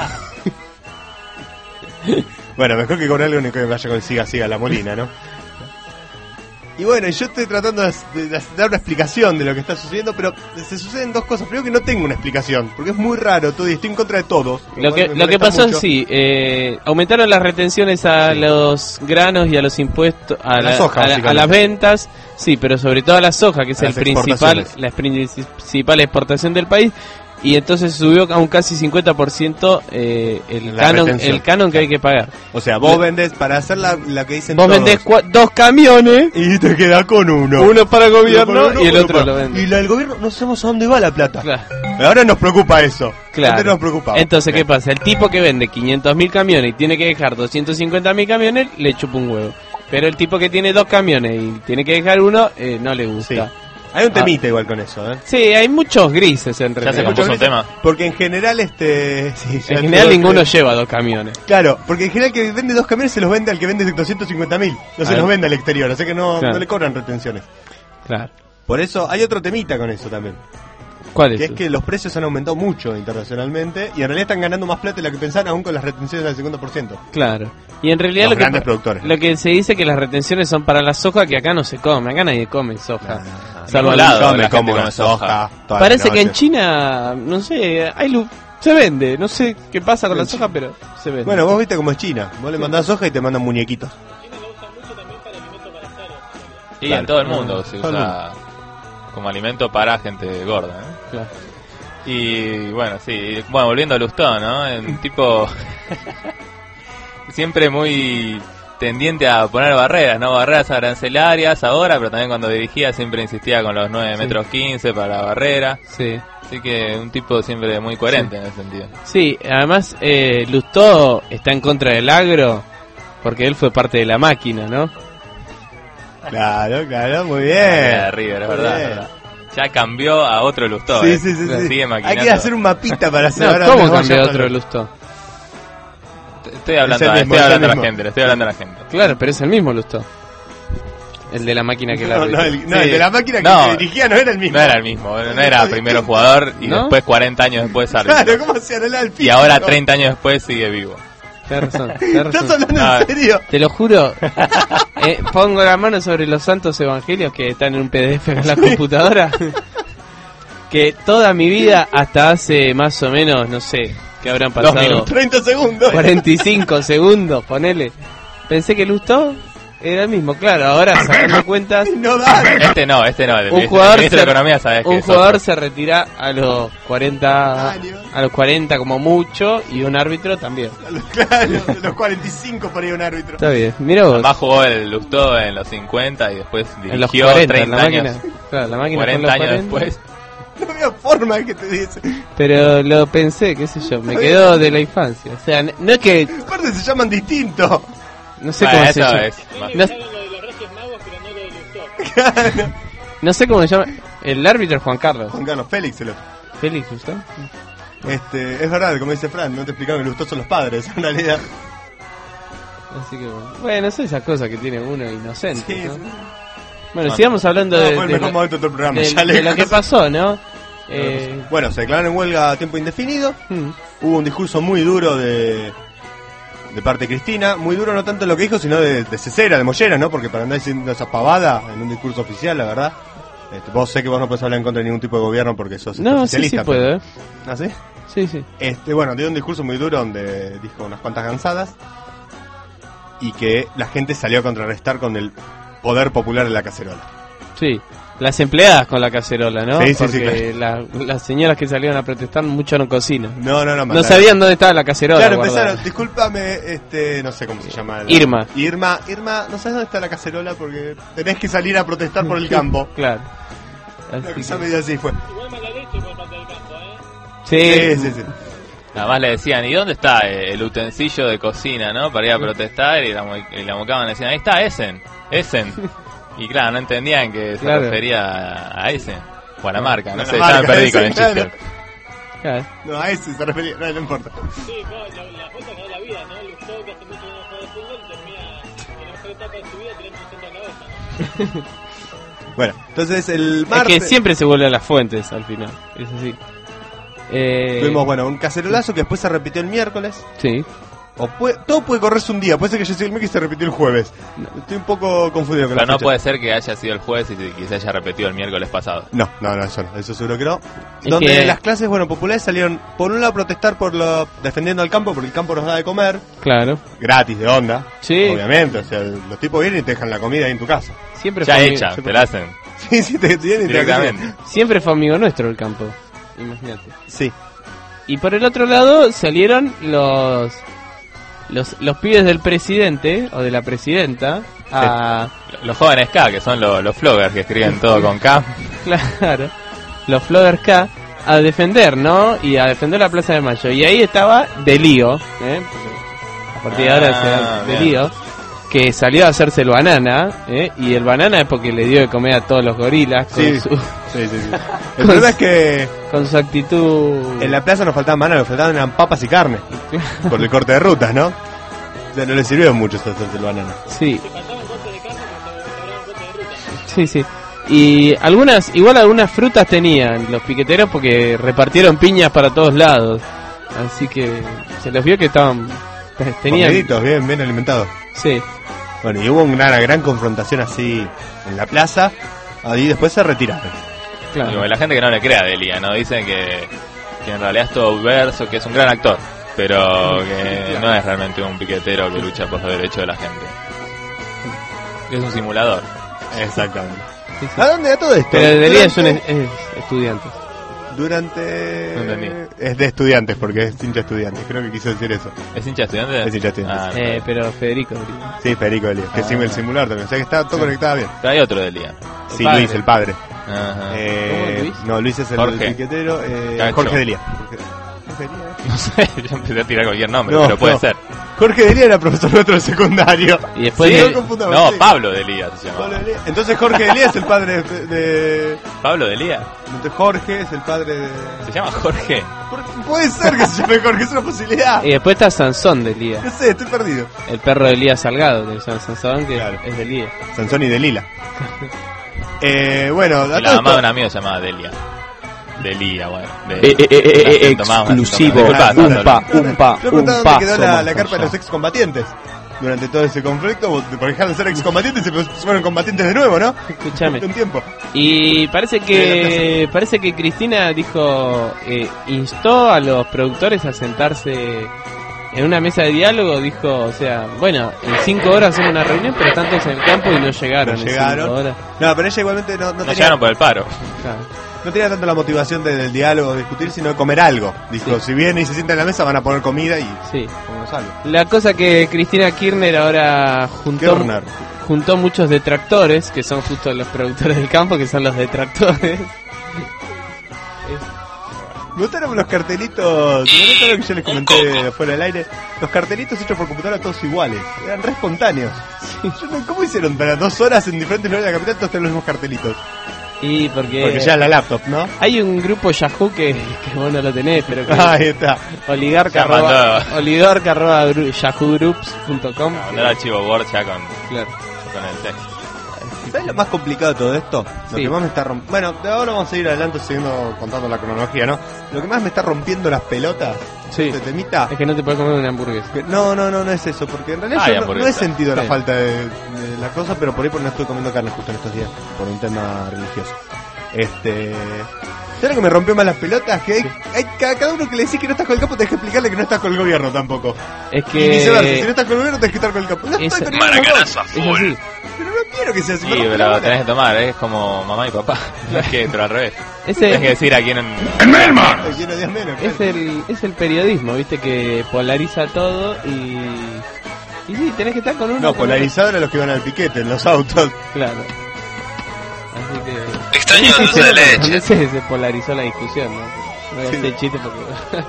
S2: Bueno, mejor que con algo que vaya con siga, siga la molina, ¿no? Y bueno, yo estoy tratando de, de- de dar una explicación de lo que está sucediendo, pero se suceden dos cosas. Primero que no tengo una explicación, porque es muy raro todo y estoy en contra de todos.
S1: Lo que,
S2: cual me
S1: lo que
S2: molesta
S1: pasó
S2: mucho.
S1: es sí, eh, aumentaron las retenciones a
S2: Sí.
S1: los granos y a los impuestos, a,
S2: A la
S1: la-
S2: soja,
S1: a la-
S2: básicamente.
S1: a las ventas, sí, pero sobre todo a la soja, que es
S2: A
S1: el
S2: las
S1: principal,
S2: exportaciones.
S1: la principal exportación del país, y entonces subió a un casi cincuenta por ciento eh, el,
S2: La
S1: canon,
S2: retención.
S1: el canon que hay que pagar.
S2: O sea, vos vendés, para hacer la, la que dicen
S1: Vos
S2: todos,
S1: vendés cua- dos camiones,
S2: y te quedás con uno.
S1: uno para el gobierno
S2: Uno para uno,
S1: y el
S2: uno
S1: otro
S2: para-
S1: lo vende.
S2: Y la del gobierno no sabemos a dónde va la plata.
S1: Claro.
S2: Ahora nos preocupa eso.
S1: Claro.
S2: Antes nos preocupaba.
S1: Entonces, ¿qué
S2: Bien.
S1: pasa? El tipo que vende quinientos mil camiones y tiene que dejar doscientos cincuenta mil camiones, le chupa un huevo. Pero el tipo que tiene dos camiones y tiene que dejar uno, eh, no le gusta.
S2: Sí. Hay un temita igual con eso, ¿eh?
S1: Sí, hay muchos grises en
S3: Ya se
S1: realidad.
S3: compuso un tema.
S2: Porque en general, este... sí, ya
S1: En general
S2: todo-
S1: ninguno lleva dos camiones.
S2: Claro, porque en general que vende dos camiones se los vende al que vende doscientos cincuenta mil. No se
S1: Ah.
S2: los vende al exterior, así que no,
S1: Claro.
S2: no le cobran retenciones.
S1: Claro.
S2: Por eso hay otro temita con eso también.
S1: ¿Cuál es?
S2: Que es que los precios han aumentado mucho internacionalmente y en realidad están ganando más plata de la que pensaban aún con las retenciones del cincuenta por ciento.
S1: Claro. Y en realidad
S2: Los
S1: lo que,
S2: grandes productores.
S1: lo que se dice que las retenciones son para la soja, que acá no se come. Acá nadie come soja.
S2: Ah,
S1: Salvo
S3: ningún
S1: al-
S3: lado.
S2: Come
S3: la
S2: como
S3: gente
S2: una
S3: come
S2: soja. toda la
S1: Parece que en
S2: noche.
S1: China, no sé, hay lu- se vende. No sé qué pasa con la soja, pero se vende.
S2: Bueno, vos viste cómo es China. Vos le mandás soja y te mandan muñequitos.
S6: China lo usa mucho también para alimentos para estar.
S3: Y
S2: Claro.
S3: en todo el mundo se
S2: Todo el
S3: usa como alimento para gente gorda. ¿eh?
S1: Claro.
S3: Y bueno, sí. Bueno, volviendo a Lustó, ¿no? Un tipo siempre muy tendiente a poner barreras, ¿no? Barreras arancelarias ahora, pero también cuando dirigía siempre insistía con los nueve
S1: Sí.
S3: metros quince para la barrera.
S1: Sí.
S3: Así que un tipo siempre muy coherente en ese sentido.
S1: Sí, además eh, Lustó está en contra del agro porque él fue parte de la máquina, ¿no?
S2: Claro, claro, muy bien.
S3: De River, es
S2: Muy
S3: verdad,
S2: bien.
S3: es verdad. Ya cambió a otro Lustó.
S2: Sí,
S3: ¿eh?
S2: sí, sí, sí.
S3: Sigue
S2: Hay
S3: maquinando.
S2: que hacer un mapita para hacer
S1: No,
S2: ahora
S1: ¿cómo
S2: dónde
S1: cambió
S2: vaya
S1: otro
S2: para-
S1: Lustó?
S3: Estoy hablando,
S2: Es el mismo,
S3: estoy
S2: es el
S3: hablando a la
S2: mismo.
S3: gente, le estoy hablando a la gente.
S1: Claro, pero es el mismo Lustó. El de la máquina que la
S2: No, no, el, no,
S3: Sí.
S2: el de la máquina que
S3: No.
S2: se dirigía no era el mismo.
S3: No era el mismo, no era primero jugador y
S1: ¿No?
S3: después cuarenta años después árbitro.
S2: Claro, ¿cómo se hará el
S3: Y ahora treinta años después sigue vivo.
S1: Tenés razón, tenés
S2: ¿Estás
S1: razón.
S2: hablando
S3: Ah.
S2: en serio?
S1: Te lo juro. Eh, pongo la mano sobre los santos evangelios que están en un P D F en la computadora. Que toda mi vida, hasta hace más o menos, no sé, que habrán
S3: Dos
S1: pasado
S3: minutos.
S2: treinta segundos.
S1: cuarenta y cinco segundos, ponele. Pensé que Lustó era el mismo, claro, ahora sacando cuentas,
S2: No da.
S3: Este no, este no. El,
S1: un
S3: el
S1: jugador,
S3: ministro
S1: se,
S3: de Economía sabes que
S1: un
S3: es
S1: jugador
S3: otro.
S1: se retira a los cuarenta,
S2: Años.
S1: a los cuarenta como mucho, y un árbitro también.
S2: Claro, los cuarenta y cinco por ahí un árbitro.
S1: Está bien, mira vos,
S3: Además jugó el Lustó en los cincuenta y después
S1: en los
S3: dirigió
S1: cuarenta, en la
S3: treinta
S1: máquina,
S3: años.
S1: claro, la máquina fue en
S3: cuarenta
S1: los
S3: años
S1: cuarenta.
S3: después.
S2: No había forma que te dice.
S1: Pero lo pensé, qué sé yo, me quedó de la infancia. O sea, n- no es que,
S2: Aparte se llaman distinto.
S1: no sé
S3: Bueno,
S1: cómo se
S3: eso
S1: llama.
S3: es más-
S6: Ahí
S1: No-
S6: me lo de los Reyes Magos, pero no lo de Lustó.
S1: No sé cómo se llama. El árbitro es Juan Carlos.
S2: Juan Carlos Félix, el otro.
S1: Félix, ¿usted?
S2: Este, es verdad, como dice Fran, no te explicaron que los dos son los padres, en realidad.
S1: Así que bueno. Bueno, son esas cosas que tiene uno inocente.
S2: Sí,
S1: ¿no?
S2: sí.
S1: Bueno, sigamos hablando
S2: No,
S1: de,
S2: fue el
S1: de
S2: mejor
S1: lo,
S2: momento de todo el programa.
S1: de-
S2: ya
S1: de
S2: lejos.
S1: lo que pasó, ¿no? Eh,
S2: Bueno, se declararon en huelga a tiempo indefinido.
S1: hmm,
S2: Hubo un discurso muy duro de, de parte de Cristina. Muy duro no tanto lo que dijo, sino de, de cesera, de mollera, ¿no? Porque para andar diciendo esa pavada en un discurso oficial, la verdad. Este, vos sé que vos no podés hablar en contra de ningún tipo de gobierno porque sos
S1: No, sí,
S2: oficialista.
S1: sí puedo, ¿eh?
S2: pero- ¿Ah, sí?
S1: Sí, sí.
S2: Este, bueno, dio un discurso muy duro donde dijo unas cuantas gansadas y que la gente salió a contrarrestar con el poder popular de la cacerola.
S1: Sí. Las empleadas con la cacerola, ¿no?
S2: Sí, sí, sí,
S1: Porque la- las señoras que salieron a protestar mucho no cocinan.
S2: No, no, no.
S1: No
S2: mandaron.
S1: sabían dónde estaba la cacerola.
S2: Claro,
S1: guardada.
S2: empezaron, discúlpame, este, no sé cómo se llama. la-
S1: Irma.
S2: Irma, Irma, no sabes dónde está la cacerola porque tenés que salir a protestar por el campo.
S1: Claro.
S2: Una
S1: Así
S2: cosa
S1: que-
S2: medio así fue.
S6: Igual mala leche por parte del campo, ¿eh?
S1: Sí,
S2: Sí, sí, sí.
S3: Nada más le decían, ¿y dónde está eh, el utensilio de cocina, no? Para ir a protestar y la, mo- y la mocaban y decían, ahí está, Essen, Essen. Y claro, no entendían que se
S1: Claro.
S3: refería a, a Essen, o a la marca, no
S2: A la
S3: sé,
S2: marca,
S3: ya me perdí con el
S2: Essen,
S3: chiste.
S1: claro.
S2: No, a ese se refería, no, no importa.
S6: Sí, claro, la, la foto que da la vida, ¿no? Lustó, que hace mucho que no juega de fútbol, termina en la mejor etapa de su vida tirando un centro a la cabeza, ¿no?
S2: Bueno, entonces el
S1: Es
S2: martes
S1: que siempre se vuelve a las fuentes al final. Es así. Eh,
S2: tuvimos, bueno, un cacerolazo que después se repitió el miércoles.
S1: Sí.
S2: O puede, todo puede correrse un día, puede ser que yo soy el miércoles y se repitió el jueves. Estoy un poco confundido con
S3: Pero
S2: la
S3: no
S2: fecha.
S3: puede ser que haya sido el jueves y que se haya repetido el miércoles pasado.
S2: No, no, no, eso no, eso seguro que no.
S1: Es
S2: Donde
S1: que-
S2: las clases, bueno, populares salieron por un lado a protestar por lo defendiendo al campo, porque el campo nos da de comer,
S1: Claro.
S2: gratis, de onda,
S1: Sí.
S2: obviamente, o sea, los tipos vienen y te dejan la comida ahí en tu casa.
S1: Siempre
S3: Ya
S1: fue,
S3: hecha,
S1: ami-
S3: te la hacen
S2: Sí, sí, te vienen y te la
S3: directamente.
S2: cocinan.
S1: siempre fue amigo nuestro el campo. imagínate.
S2: Sí.
S1: Y por el otro lado salieron los los los pibes del presidente o de la presidenta a
S3: Los jóvenes K, que son los, los floggers que escriben todo con K.
S1: claro, los Floggers K a defender, ¿no? Y a defender la Plaza de Mayo. Y ahí estaba Delío, ¿eh? A partir de ahora
S3: Ah,
S1: será
S3: bien.
S1: Delío, que salió a hacerse el banana, ¿eh? Y el banana es porque le dio de comer a todos los gorilas con,
S2: Sí.
S1: su,
S2: Sí, sí, sí. El problema es que
S1: con su actitud.
S2: en la plaza nos faltaban manos, nos faltaban eran papas y carne. Por el corte de rutas, ¿no? O sea, no le sirvió mucho hacerse el banana.
S1: Sí,
S6: Se faltaban cortes de carne porque se sobraban cortes de ruta.
S1: sí, sí. Y algunas, igual algunas frutas tenían los piqueteros porque repartieron piñas para todos lados. Así que se los vio que estaban. Tenían.
S2: Comiditos, bien, bien alimentados.
S1: Sí.
S2: Bueno, y hubo una gran, gran confrontación así en la plaza. Ahí después se retiraron.
S1: Claro.
S3: Digo, la gente que no le crea a Delia, ¿no? Dicen que, que en realidad es todo verso, que es un gran actor, pero que no es realmente un piquetero que lucha por los derechos de la gente. Que es un simulador.
S2: Exactamente.
S1: Sí, sí.
S2: ¿A dónde a todo esto?
S1: Pero Delía es un
S2: Durante-
S1: es, es estudiante.
S2: Durante...
S3: No entendí.
S2: Es de estudiantes, porque es hincha estudiantes. Creo que quiso decir eso.
S3: ¿Es hincha estudiante?
S2: Es hincha estudiante.
S3: Ah, no.
S1: Eh, pero Federico Delía.
S2: Sí, Federico Delía. Que
S3: Ah.
S2: es el simulador también. O sea que está todo conectado bien.
S3: Pero hay otro Delia.
S2: Sí,
S1: padre.
S2: Luis, el padre.
S3: Ajá.
S2: Eh,
S1: ¿Cómo, Luis?
S2: No, Luis es el
S3: Jorge.
S2: piquetero. Eh,
S3: Cacho.
S2: Jorge Delía. Jorge, Jorge Delía.
S3: No sé, yo empecé a tirar cualquier nombre,
S2: No,
S3: pero puede
S2: no.
S3: ser.
S2: Jorge Delía era profesor nuestro de secundario.
S1: Y después
S2: Sí,
S1: de-
S2: no confundamos,
S3: No,
S2: sí.
S3: Pablo Delía se
S2: Pablo
S3: llama.
S2: Delía. Entonces Jorge Delía es el padre de, de-
S3: ¿Pablo Delía?
S2: entonces Jorge es el padre de...
S3: ¿Se llama Jorge?
S2: Jorge- Puede ser que se llame Jorge, es una posibilidad.
S1: Y después está Sansón Delía.
S2: No sé, estoy perdido.
S1: El perro de Elías Salgado, que se llama Sansón, que
S2: Claro.
S1: es Delía.
S2: Sansón y Delila. eh, bueno, a
S3: Y
S2: todo
S3: la mamá de
S2: esto-
S3: un amigo se llamaba Delia. Delia, bueno. De,
S1: Eh, eh, eh, eh,
S3: Lo tomamos,
S1: exclusivo.
S3: lo tomamos. Disculpa,
S1: Umpa,
S3: Antonio.
S1: umpa,
S2: Yo preguntaba
S1: umpa.
S2: dónde quedó la,
S1: somos
S2: la carpa de
S1: allá.
S2: los excombatientes. Durante todo ese conflicto, porque dejaron de ser excombatientes y se fueron combatientes de nuevo, ¿no?
S1: Escúchame.
S2: Un tiempo.
S1: Y parece que parece que Cristina dijo, eh, instó a los productores a sentarse en una mesa de diálogo. Dijo, o sea, bueno, en cinco horas hacemos una reunión, pero tantos en el campo y no llegaron.
S2: No
S1: en
S2: llegaron.
S1: cinco horas.
S2: No, pero ella igualmente no, no
S3: No
S2: tenía,
S3: llegaron por el paro.
S1: Claro.
S2: no tenía tanto la motivación de- del diálogo, de discutir, sino de comer algo. Dijo,
S1: Sí.
S2: si vienen y se sientan en la mesa van a poner comida y
S1: Sí.
S2: comemos algo.
S1: La cosa que Cristina Kirchner ahora juntó,
S2: Kirchner.
S1: juntó muchos detractores, que son justo los productores del campo, que son los detractores.
S2: Me gustaron los cartelitos, ¿te acuerdas lo que yo les comenté fuera del aire? Los cartelitos hechos por computadora todos iguales, eran re espontáneos. Yo no- ¿Cómo hicieron para dos horas en diferentes lugares de la capital todos tener los mismos cartelitos?
S1: Y porque,
S2: Porque ya la laptop, ¿no?
S1: hay un grupo Yahoo que, que vos no lo tenés, pero que
S2: Ahí está.
S1: oligarca
S3: Ya
S1: arroba,
S3: mandó.
S1: oligarca arroba gru- yahoo groups punto com.
S3: Mandó el archivo Word ya con,
S1: Claro.
S3: con el texto.
S2: ¿Sabes lo más complicado de todo esto? Lo
S1: Sí.
S2: que más me está rompiendo... Bueno, de ahora vamos a seguir adelante siguiendo contando la cronología, ¿no? Lo que más me está rompiendo las pelotas,
S1: Sí.
S2: este temita...
S1: Es que no te puedes comer una hamburguesa.
S2: que- No, no, no, no es eso, porque en realidad
S3: Hay
S2: yo no, no he
S3: hamburguesa.
S2: sentido la
S1: Sí.
S2: falta de, de la cosa, pero por ahí porque no estoy comiendo carne justo en estos días, por un tema religioso. Este... ¿Sabes lo que me rompió más las pelotas? Que hay, hay ca- cada uno que le decís que no estás con el campo, tenés que explicarle que no estás con el gobierno tampoco.
S1: Es
S2: Y viceversa, si no
S1: que
S2: estás con el gobierno, tenés que estar con el campo. No
S1: Es-
S2: estoy con ninguno de los dos,
S1: es así.
S2: pero no quiero que sea así.
S3: Sí,
S2: me rompe la
S3: pero
S2: bola.
S3: tenés que tomar, es como mamá y papá. No es que, pero al revés. Tenés que
S1: Ese
S3: decir a quién en...
S2: Ay, quiero días menos,
S1: es
S2: claro.
S1: el, es el periodismo, viste, que polariza todo y... Y sí, tenés que estar con uno.
S2: No,
S1: con
S2: polarizados eran los que iban al piquete, en los autos.
S1: otro. Claro. Así que...
S7: Extraño
S1: Sí,
S7: dulce de
S1: sí,
S7: leche.
S1: ¿dónde se, se polarizó la discusión, ¿no? No voy a
S2: Sí.
S1: hacer chiste porque...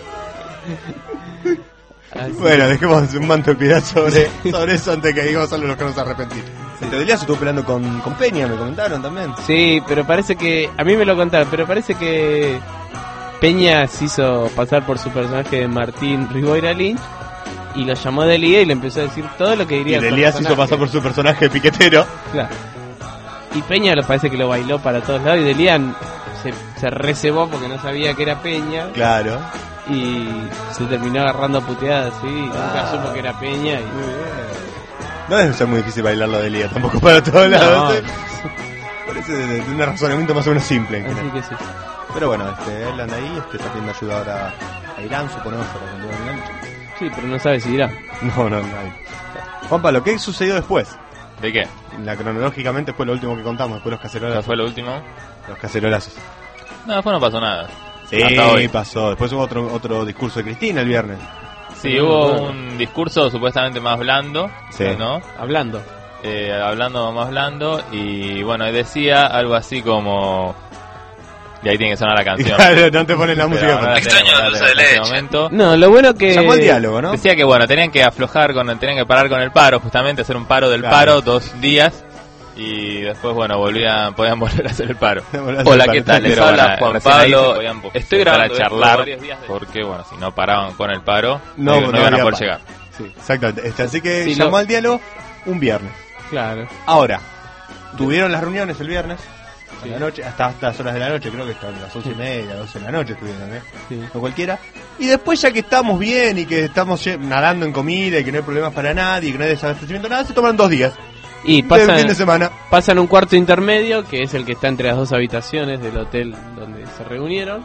S1: Así
S2: Bueno, dejemos un manto de piedad sobre, sobre eso antes que digamos algo de los que nos arrepentir. El Teodelias se estuvo peleando con, con Peña, me comentaron también.
S1: Sí, pero parece que... A mí me lo contaron, pero parece que Peña se hizo pasar por su personaje de Martín Riboira Lynch y lo llamó Delía y le empezó a decir todo lo que
S2: Y
S1: diría el
S2: Delías se hizo
S1: personaje.
S2: pasar por su personaje de piquetero.
S1: Claro. Y Peña lo parece que lo bailó para todos lados y Delía se, se recebó porque no sabía que era Peña
S2: Claro.
S1: y se terminó agarrando a puteadas, sí, y nunca
S2: Ah.
S1: supo que era Peña y...
S2: Muy bien. No debe ser muy difícil bailarlo de Delías, tampoco para todos lados. ¿eh? Parece de, de un razonamiento más o menos simple en
S1: Así
S2: general.
S1: que sí.
S2: Pero bueno, este, él anda ahí, este, está pidiendo ayuda ahora a Irán, suponemos, para continuar en el ancho.
S1: Sí, pero no sabe si irá.
S2: No, no, nadie. Juan Pablo, ¿qué sucedió después?
S3: ¿De qué?
S2: La cronológicamente fue lo último que contamos, después los
S3: ¿Qué
S2: cacerolazos.
S3: fue lo último?
S2: Los cacerolazos.
S3: No, después no pasó nada.
S2: Sí,
S3: hasta hoy.
S2: pasó. Después hubo otro, otro discurso de Cristina el viernes.
S3: Sí, hubo un discurso supuestamente más blando,
S2: Sí.
S3: ¿no?
S1: Hablando.
S3: Eh, hablando más blando y bueno, él decía algo así como... Y ahí tiene que sonar la canción.
S2: No te ponen la
S3: Pero
S2: música.
S3: no la
S7: Extraño
S3: tengo, no
S7: la
S3: la
S7: dulce
S3: tengo
S7: de
S3: en este
S7: leche.
S3: momento.
S1: No, lo bueno que...
S2: Llamó al diálogo, ¿no?
S3: Decía que bueno, tenían que aflojar con el, tenían que parar con el paro, justamente hacer un paro del
S2: Claro.
S3: paro dos días y después bueno, volvían, podían volver a hacer el paro.
S7: Hola, ¿qué tal? Les
S3: Pero,
S7: habla
S3: bueno,
S7: Juan
S3: recién ahí
S7: Pablo.
S3: se podían po-
S7: Estoy
S3: sentar
S7: grabando
S3: a
S7: esto
S3: charlar
S7: varios días de-
S3: porque bueno, si no paraban con el paro,
S2: No,
S3: no,
S2: no
S3: no iban a
S2: había
S3: poder
S2: paro.
S3: llegar.
S2: Sí, exactamente. Este, Así que
S1: Sí,
S2: llamó
S1: lo-
S2: al diálogo un viernes.
S1: Claro.
S2: Ahora, tuvieron las reuniones el viernes, a la noche, hasta, hasta las horas de la noche, creo que hasta las once y media, doce de la noche estuvieron, ¿eh?
S1: Sí.
S2: O cualquiera. Y después, ya que estamos bien y que estamos lle- nadando en comida y que no hay problemas para nadie y que no hay desabastecimiento, nada, se toman dos días.
S1: Y
S2: de
S1: pasan,
S2: fin de semana.
S1: pasan un cuarto intermedio, que es el que está entre las dos habitaciones del hotel donde se reunieron.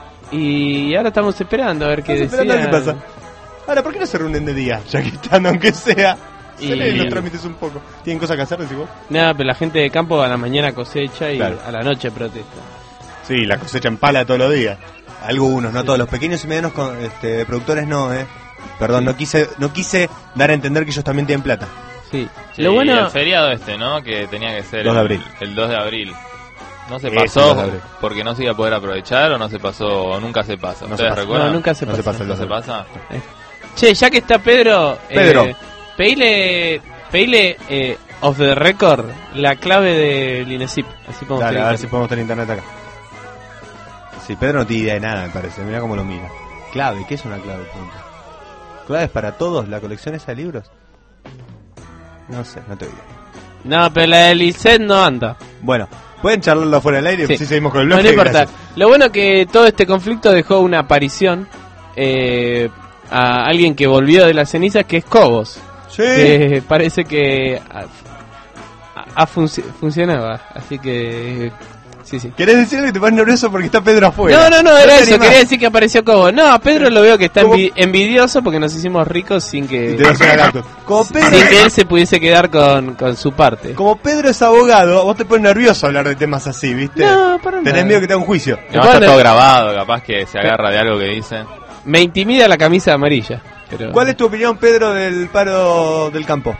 S1: Y ahora estamos esperando a ver qué
S2: Estamos esperando a ver
S1: decían.
S2: qué pasa. Ahora, ¿por qué no se reúnen de día? Ya que están, aunque sea.
S1: Y-
S2: Y... los trámites un poco. ¿Tienen cosas que hacer, decís vos?
S1: Nada, pero la gente de campo a la mañana cosecha y
S2: Claro.
S1: a la noche protesta.
S2: Sí, la cosecha en pala todos los días. Algunos, no todos. Los pequeños y medianos con- este, productores no, ¿eh? Perdón, no quise, no quise dar a entender que ellos también tienen plata.
S1: Sí.
S3: Sí,
S1: Lo
S3: y
S1: bueno...
S3: el feriado este, ¿no? Que tenía que ser
S2: dos de
S3: el-
S2: abril.
S3: El, dos de abril. ¿No se
S2: Ese
S3: pasó
S2: dos de abril.
S3: porque no se iba a poder aprovechar o no se pasó o nunca se pasa?
S2: No
S3: ¿Ustedes
S2: se pasa.
S3: recuerdan?
S1: No, nunca se
S2: No
S1: pasa.
S2: se pasa el
S3: ¿No
S2: dos
S3: se
S2: de abril.
S3: pasa?
S1: Che, ya que está Pedro...
S2: Pedro.
S1: Eh, pedile, pedile eh, off the record la clave del INESIP. Así podemos
S2: Dale,
S1: tener
S2: a ver si
S1: internet.
S2: podemos tener internet acá. Sí, Pedro no tiene idea de nada, me parece. Mira cómo lo mira. Clave, ¿qué es una clave? Punto. ¿Claves para todos? ¿La colección esa de libros? No sé, no te digo.
S1: No, pero la del ICET no anda.
S2: Bueno, pueden charlarlo fuera del aire y
S1: Sí.
S2: si seguimos con el
S1: No,
S2: bloque.
S1: no importa.
S2: Gracias.
S1: Lo bueno que todo este conflicto dejó una aparición eh, a alguien que volvió de las cenizas, que es Cobos.
S2: Sí.
S1: Que parece que ha, ha funci- funcionaba. Así que... Sí, sí.
S2: ¿Querés decirle que te pones nervioso porque está Pedro afuera?
S1: No, no, no, era
S2: te
S1: eso,
S2: animás.
S1: quería decir que apareció Cobos. No, a Pedro lo veo que está
S2: ¿Cómo?
S1: envi- envidioso porque nos hicimos ricos sin
S2: Y
S1: que...
S2: te vas a una laptop. Como Pedro,
S1: Sin que él se pudiese quedar con, con su parte.
S2: como Pedro es abogado, vos te pones nervioso hablar de temas así, ¿viste?
S1: No, para nada.
S2: Tenés miedo que te haga un juicio.
S3: No, está todo grabado, capaz que se agarra de algo que dicen.
S1: Me intimida la camisa amarilla. Pero...
S2: ¿Cuál es tu opinión, Pedro, del paro del campo?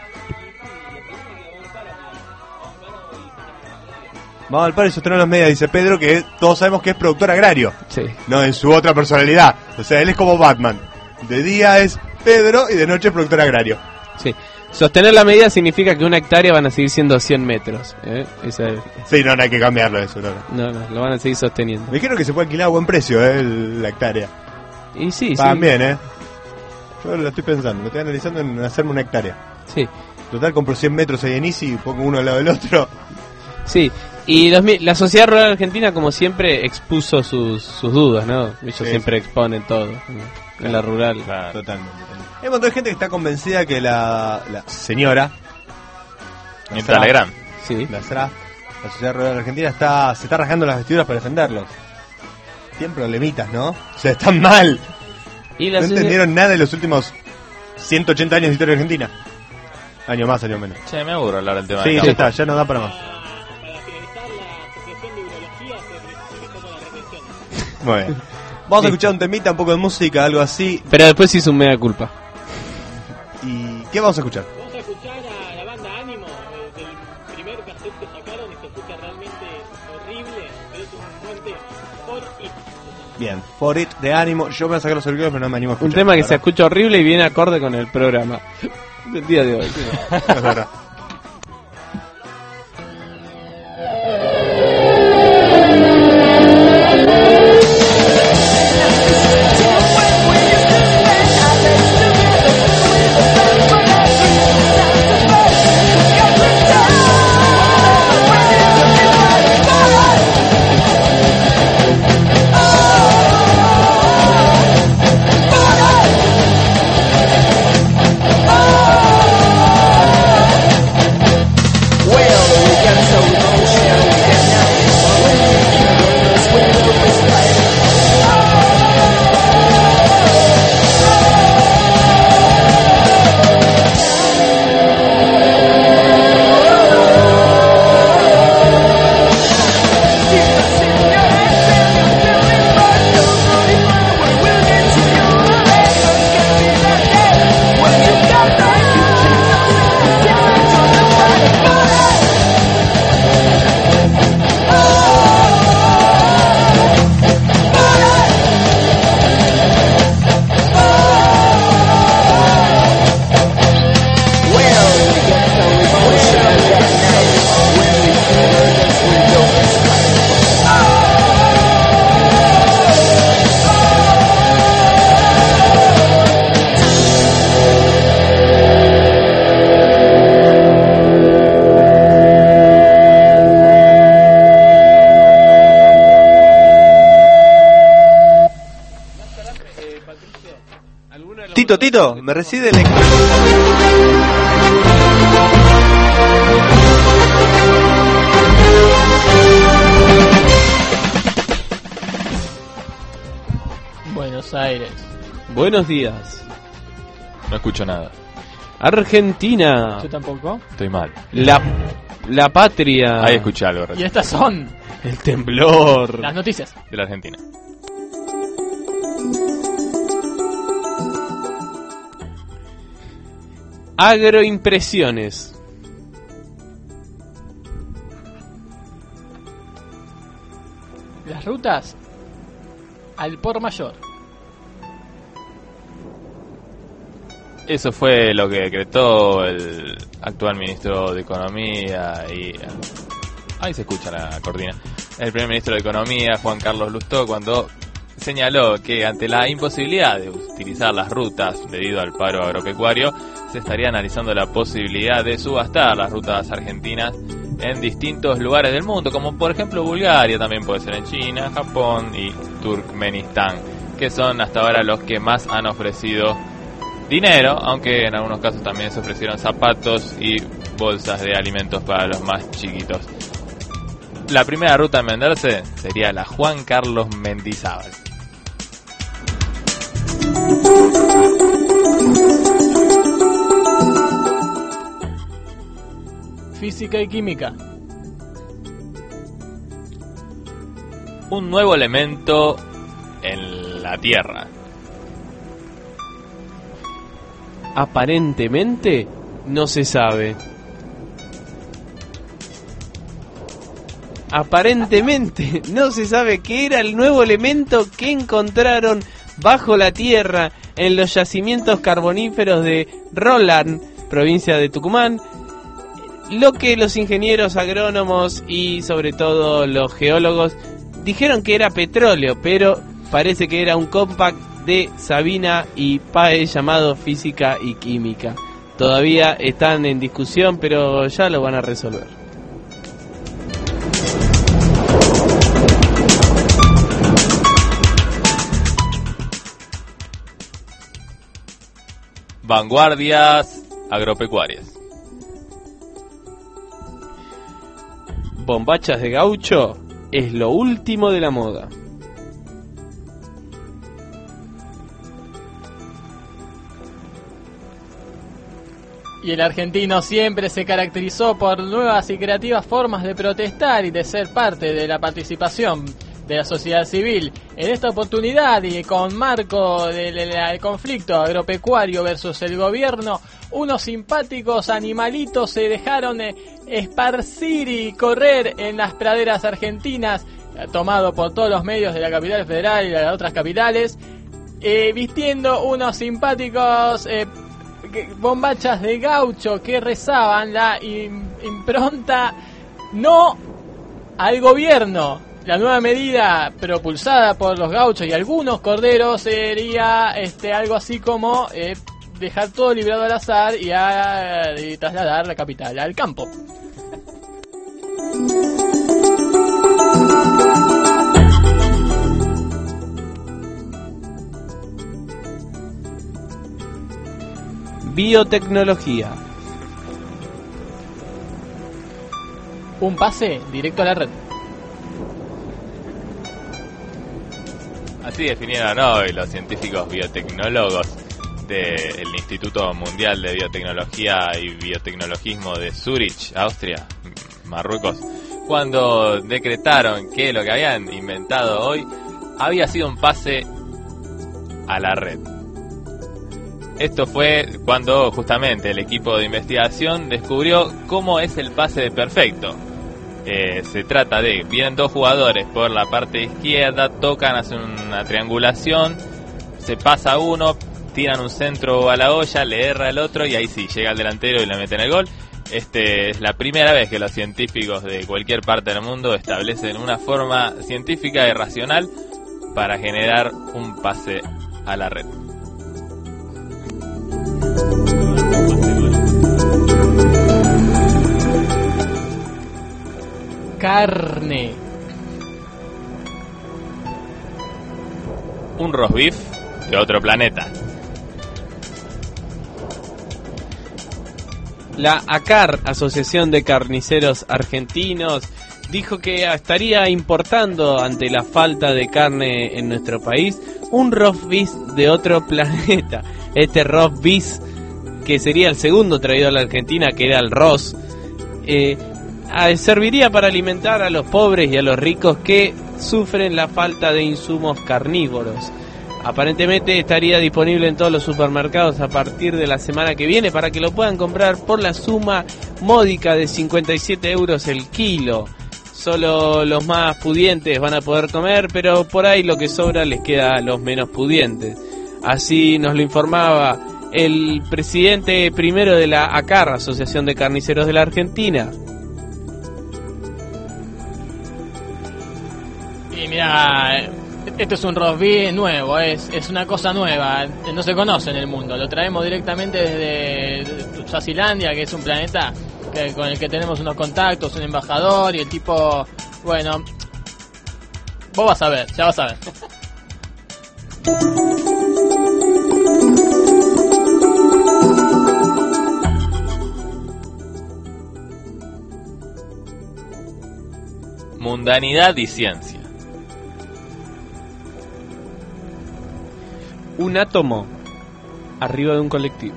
S2: Vamos al paro y sostener las medias, dice Pedro, que todos sabemos que es productor agrario,
S1: Sí.
S2: no en su otra personalidad. O sea, él es como Batman. De día es Pedro y de noche es productor agrario.
S1: Sí. Sostener la medida significa que una hectárea van a seguir siendo cien metros. ¿eh? Esa es-
S2: Sí, no, no hay que cambiarlo eso. No, no.
S1: No, no, lo van a seguir sosteniendo.
S2: Me dijeron que se puede alquilar a buen precio, ¿eh? el- la hectárea.
S1: Y sí, sí.
S2: Pagan bien, ¿eh? Yo lo estoy pensando, lo estoy analizando en hacerme una hectárea.
S1: Sí,
S2: Total, compro cien metros ahí en Easy y pongo uno al lado del otro.
S1: sí. Y dos mil la Sociedad Rural Argentina, como siempre, expuso sus, sus dudas, ¿no? Ellos
S2: Sí,
S1: siempre exponen todo en, en la rural.
S3: Claro.
S2: Totalmente. Hay un montón de gente que está convencida que la, la señora,
S3: Mientras Legrand.
S1: Sí.
S2: la S R A, la Sociedad Rural Argentina, está, se está rasgando las vestiduras para defenderlos. Tienen problemitas, ¿no? O sea, están mal.
S1: Y la
S2: No
S1: socie-
S2: entendieron nada en los últimos ciento ochenta años de historia argentina. Año más, año menos.
S3: Che, me aburro hablar del tema
S2: Sí,
S3: del
S2: ya
S3: campo.
S2: está, ya no da para más.
S6: Para finalizar, la Asociación de Urología se regresó con la retención.
S2: Muy bien. Vamos
S1: Sí.
S2: a escuchar un temita, un poco de música, algo así.
S1: Pero después hizo un mea culpa.
S2: ¿Y qué vamos a escuchar?
S6: Vamos a escuchar a la banda Ánimo, eh, del primer cassette que sacaron y se escucha realmente horrible, pero es un buen tema. For It.
S2: Bien, For It de Ánimo. Yo me voy a sacar los auriculares, pero no me animo a
S1: Un
S2: escuchar.
S1: tema que se
S2: ¿verdad?
S1: escucha horrible y viene acorde con el programa del día de hoy.
S2: Es verdad.
S8: Oh
S2: Tito, Tito, me recibe el...
S4: Buenos Aires.
S1: Buenos días.
S3: No escucho nada.
S1: Argentina.
S4: Yo tampoco.
S3: Estoy mal.
S1: La, la patria.
S3: Ahí escuché algo
S4: Y
S3: recién.
S4: estas son
S1: El temblor.
S4: las noticias.
S3: De la Argentina.
S1: Agroimpresiones.
S4: Las rutas al por mayor.
S3: Eso fue lo que decretó el actual ministro de Economía y... Ahí se escucha la cortina. El primer ministro de Economía, Juan Carlos Lustó, cuando señaló que ante la imposibilidad de utilizar las rutas debido al paro agropecuario, se estaría analizando la posibilidad de subastar las rutas argentinas en distintos lugares del mundo, como por ejemplo Bulgaria, también puede ser en China, Japón y Turkmenistán, que son hasta ahora los que más han ofrecido dinero, aunque en algunos casos también se ofrecieron zapatos y bolsas de alimentos para los más chiquitos. La primera ruta en venderse sería la Juan Carlos Mendizábal.
S4: Física y química.
S3: Un nuevo elemento en la Tierra.
S1: Aparentemente no se sabe. Aparentemente no se sabe qué era el nuevo elemento que encontraron bajo la tierra en los yacimientos carboníferos de Roland, provincia de Tucumán. Lo que los ingenieros agrónomos y sobre todo los geólogos dijeron que era petróleo, pero parece que era un compact de Sabina y Páez llamado Física y Química. Todavía están en discusión, pero ya lo van a resolver.
S3: Vanguardias agropecuarias.
S1: Bombachas de gaucho es lo último de la moda.
S4: Y el argentino siempre se caracterizó por nuevas y creativas formas de protestar y de ser parte de la participación de la sociedad civil. En esta oportunidad y con marco del, del conflicto agropecuario versus el gobierno, unos simpáticos animalitos se dejaron eh, esparcir y correr en las praderas argentinas, eh, tomado por todos los medios de la capital federal y de las otras capitales, eh, vistiendo unos simpáticos eh, bombachas de gaucho que rezaban la im- impronta no al gobierno. La nueva medida propulsada por los gauchos y algunos corderos sería este algo así como eh, dejar todo librado al azar y, a, y trasladar la capital al campo.
S1: Biotecnología.
S4: Un pase directo a la red.
S3: Así definieron hoy los científicos biotecnólogos del Instituto Mundial de Biotecnología y Biotecnologismo de Zurich, Austria, Marruecos, cuando decretaron que lo que habían inventado hoy había sido un pase a la red. Esto fue cuando justamente el equipo de investigación descubrió cómo es el pase perfecto. Eh, se trata de, vienen dos jugadores por la parte izquierda, tocan, hacen una triangulación, se pasa uno, tiran un centro a la olla, le erra el otro y ahí sí, llega el delantero y le meten el gol. Este es la primera vez que los científicos de cualquier parte del mundo establecen una forma científica y racional para generar un pase a la red.
S4: Carne.
S3: Un roast beef de otro planeta.
S1: La ACAR, Asociación de Carniceros Argentinos, dijo que estaría importando, ante la falta de carne en nuestro país, un roast beef de otro planeta. Este roast beef, que sería el segundo traído a la Argentina, que era el Ross, eh, serviría para alimentar a los pobres y a los ricos que sufren la falta de insumos carnívoros. Aparentemente estaría disponible en todos los supermercados a partir de la semana que viene para que lo puedan comprar por la suma módica de cincuenta y siete euros el kilo. Solo los más pudientes van a poder comer, pero por ahí lo que sobra les queda a los menos pudientes. Así nos lo informaba el presidente primero de la ACAR, Asociación de Carniceros de la Argentina.
S4: Y mira, esto es un roast beef nuevo, es, es una cosa nueva, no se conoce en el mundo. Lo traemos directamente desde Suazilandia, que es un planeta que, con el que tenemos unos contactos, un embajador, y el tipo, bueno, vos vas a ver, ya vas a ver.
S3: Mundanidad y ciencia.
S1: Un átomo arriba de un colectivo.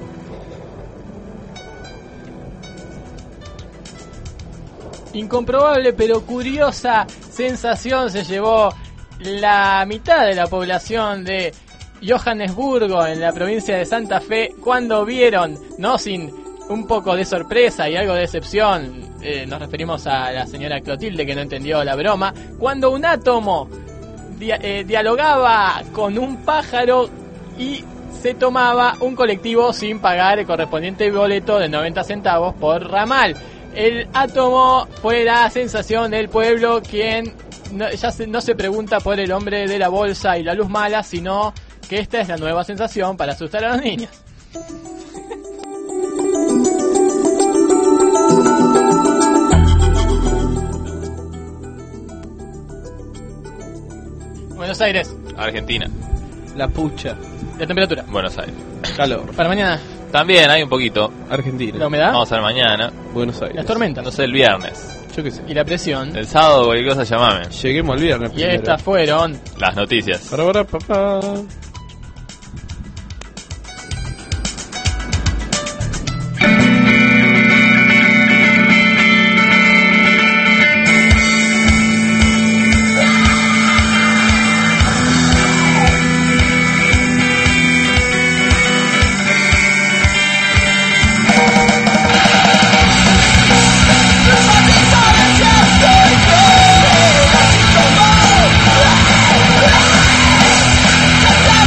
S4: Incomprobable pero curiosa sensación se llevó la mitad de la población de Johannesburgo, en la provincia de Santa Fe, cuando vieron, no sin un poco de sorpresa y algo de decepción, eh, nos referimos a la señora Clotilde, que no entendió la broma, cuando un átomo dia- eh, dialogaba con un pájaro y se tomaba un colectivo sin pagar el correspondiente boleto de noventa centavos por ramal. El átomo fue la sensación del pueblo, quien no, ya se, no se pregunta por el hombre de la bolsa y la luz mala, sino que esta es la nueva sensación para asustar a los niños. Buenos Aires.
S3: Argentina.
S1: La pucha.
S4: La temperatura.
S3: Buenos Aires.
S1: Calor.
S4: Para mañana.
S3: También hay un poquito.
S1: Argentina.
S4: La humedad.
S3: Vamos a ver mañana.
S1: Buenos Aires.
S4: Las tormentas.
S3: No sé, el viernes.
S1: Yo qué sé.
S4: Y la presión.
S3: El sábado, cualquier cosa, llamame.
S1: Lleguemos al viernes
S4: Y
S1: primero.
S4: estas fueron
S3: Las noticias.
S1: Para, para, papá.
S7: Let's go!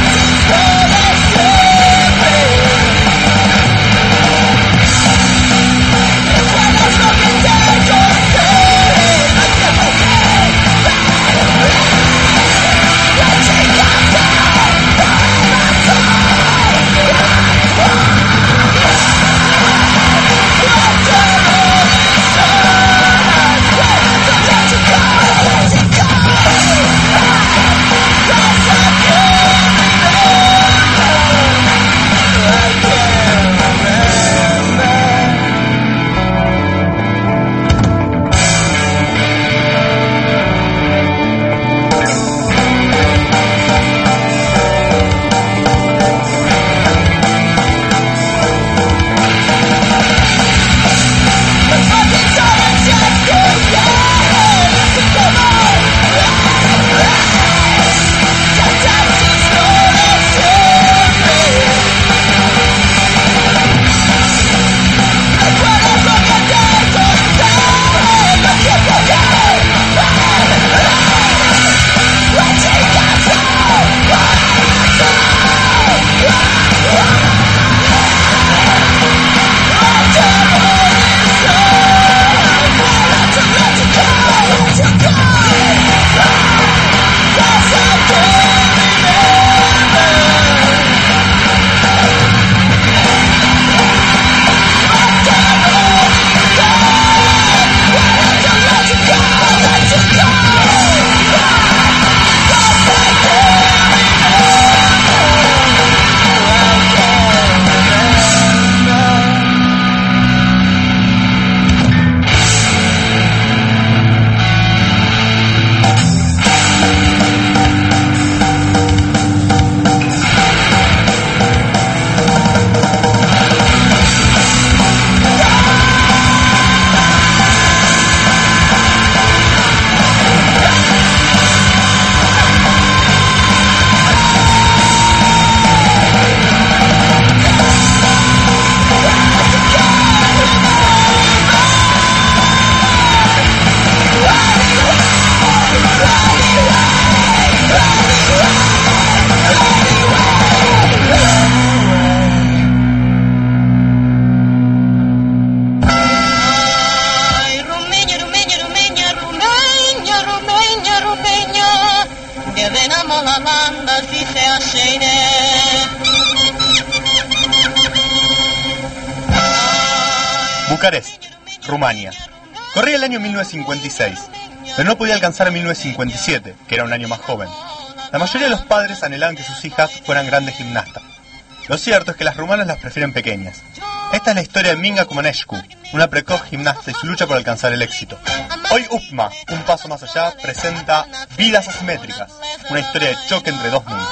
S2: Bucarest, Rumania. Corría el año mil novecientos cincuenta y seis, pero no podía alcanzar a mil novecientos cincuenta y siete, que era un año más joven. La mayoría de los padres anhelaban que sus hijas fueran grandes gimnastas. Lo cierto es que las rumanas las prefieren pequeñas. Esta es la historia de Minga Kumanescu, una precoz gimnasta y su lucha por alcanzar el éxito. Hoy U P M A, un paso más allá, presenta Vidas Asimétricas, una historia de choque entre dos mundos.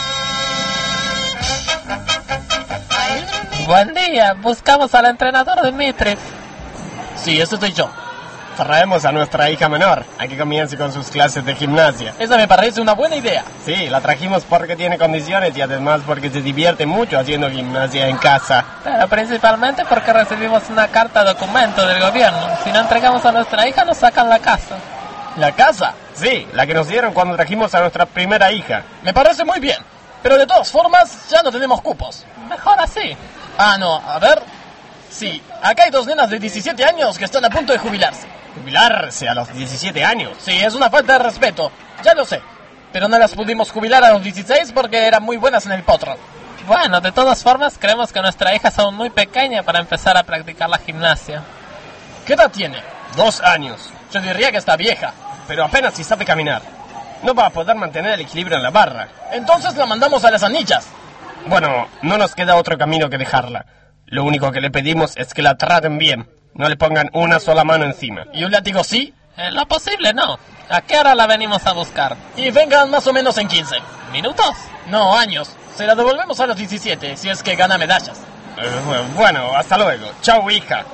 S7: Buen día, buscamos al entrenador Dimitri.
S4: Sí, ese soy yo.
S8: Traemos a nuestra hija menor a que comience con sus clases de gimnasia.
S4: Esa me parece una buena idea.
S8: Sí, la trajimos porque tiene condiciones y además porque se divierte mucho haciendo gimnasia en casa.
S7: Pero principalmente porque recibimos una carta documento del gobierno. Si no entregamos a nuestra hija, nos sacan la casa.
S8: ¿La casa? Sí, la que nos dieron cuando trajimos a nuestra primera hija.
S4: Me parece muy bien, pero de todas formas ya no tenemos cupos.
S7: Mejor así.
S4: Ah, no, a ver. Sí, acá hay dos nenas de diecisiete años que están a punto de jubilarse.
S8: ¿Jubilarse a los diecisiete años?
S4: Sí, es una falta de respeto, ya lo sé. Pero no las pudimos jubilar a los dieciséis porque eran muy buenas en el potro.
S7: Bueno, de todas formas, creemos que nuestra hija es aún muy pequeña para empezar a practicar la gimnasia.
S4: ¿Qué edad tiene?
S8: Dos años.
S4: Yo diría que está vieja.
S8: Pero apenas si sabe caminar. No va a poder mantener el equilibrio en la barra.
S4: Entonces la mandamos a las anillas.
S8: Bueno, no nos queda otro camino que dejarla. Lo único que le pedimos es que la traten bien. No le pongan una sola mano encima.
S4: ¿Y un látigo sí?
S7: En lo posible no. ¿A qué hora la venimos a buscar?
S4: Y vengan más o menos en quince.
S7: ¿Minutos?
S4: No, años. Se la devolvemos a los diecisiete, si es que gana medallas.
S8: Eh, bueno, hasta luego. Chao, hija.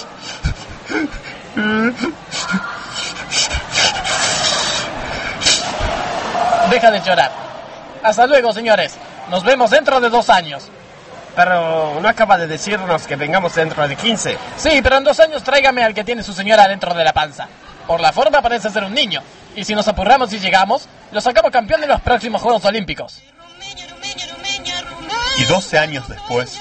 S4: Deja de llorar. Hasta luego, señores. Nos vemos dentro de dos años.
S8: Pero no acaba de decirnos que vengamos dentro de quince.
S4: Sí, pero en dos años tráigame al que tiene su señora dentro de la panza. Por la forma parece ser un niño. Y si nos apurramos y llegamos, lo sacamos campeón de los próximos Juegos Olímpicos.
S2: Y doce años después...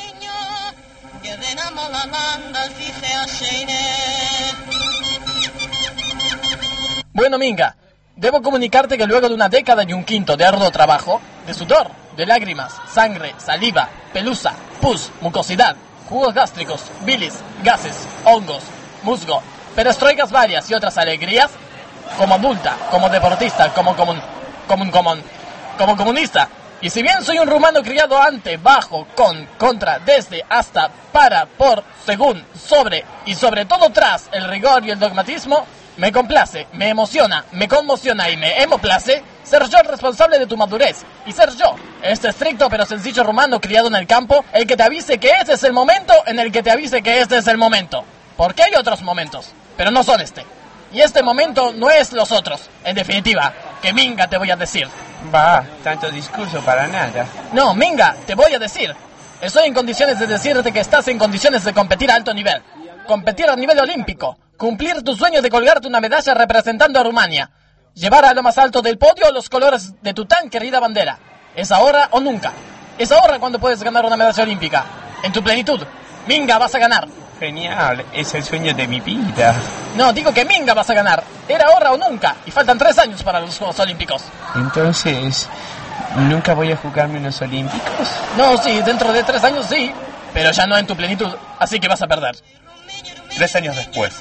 S4: Bueno, Minga, debo comunicarte que luego de una década y un quinto de arduo trabajo, de sudor, de lágrimas, sangre, saliva, pelusa, pus, mucosidad, jugos gástricos, bilis, gases, hongos, musgo, perestroikas varias y otras alegrías, como adulta, como deportista, como comun, comun, comun, como comunista, y si bien soy un rumano criado ante, bajo, con, contra, desde, hasta, para, por, según, sobre y sobre todo tras el rigor y el dogmatismo, me complace, me emociona, me conmociona y me hemoplace ser yo el responsable de tu madurez. Y ser yo, este estricto pero sencillo rumano criado en el campo, el que te avise que este es el momento en el que te avise que este es el momento. Porque hay otros momentos, pero no son este. Y este momento no es los otros. En definitiva, que Minga te voy a decir.
S8: Va, tanto discurso para nada.
S4: No, Minga, te voy a decir. Estoy en condiciones de decirte que estás en condiciones de competir a alto nivel. Competir a nivel olímpico. Cumplir tu sueño de colgarte una medalla representando a Rumania. Llevar a lo más alto del podio los colores de tu tan querida bandera. Es ahora o nunca. Es ahora cuando puedes ganar una medalla olímpica. En tu plenitud. Minga, vas a ganar.
S8: Genial, es el sueño de mi vida.
S4: No, digo que Minga vas a ganar. Era ahora o nunca. Y faltan tres años para los Juegos Olímpicos.
S8: Entonces, ¿nunca voy a jugarme unos olímpicos?
S4: No, sí, dentro de tres años sí. Pero ya no en tu plenitud. Así que vas a perder.
S2: Tres años después,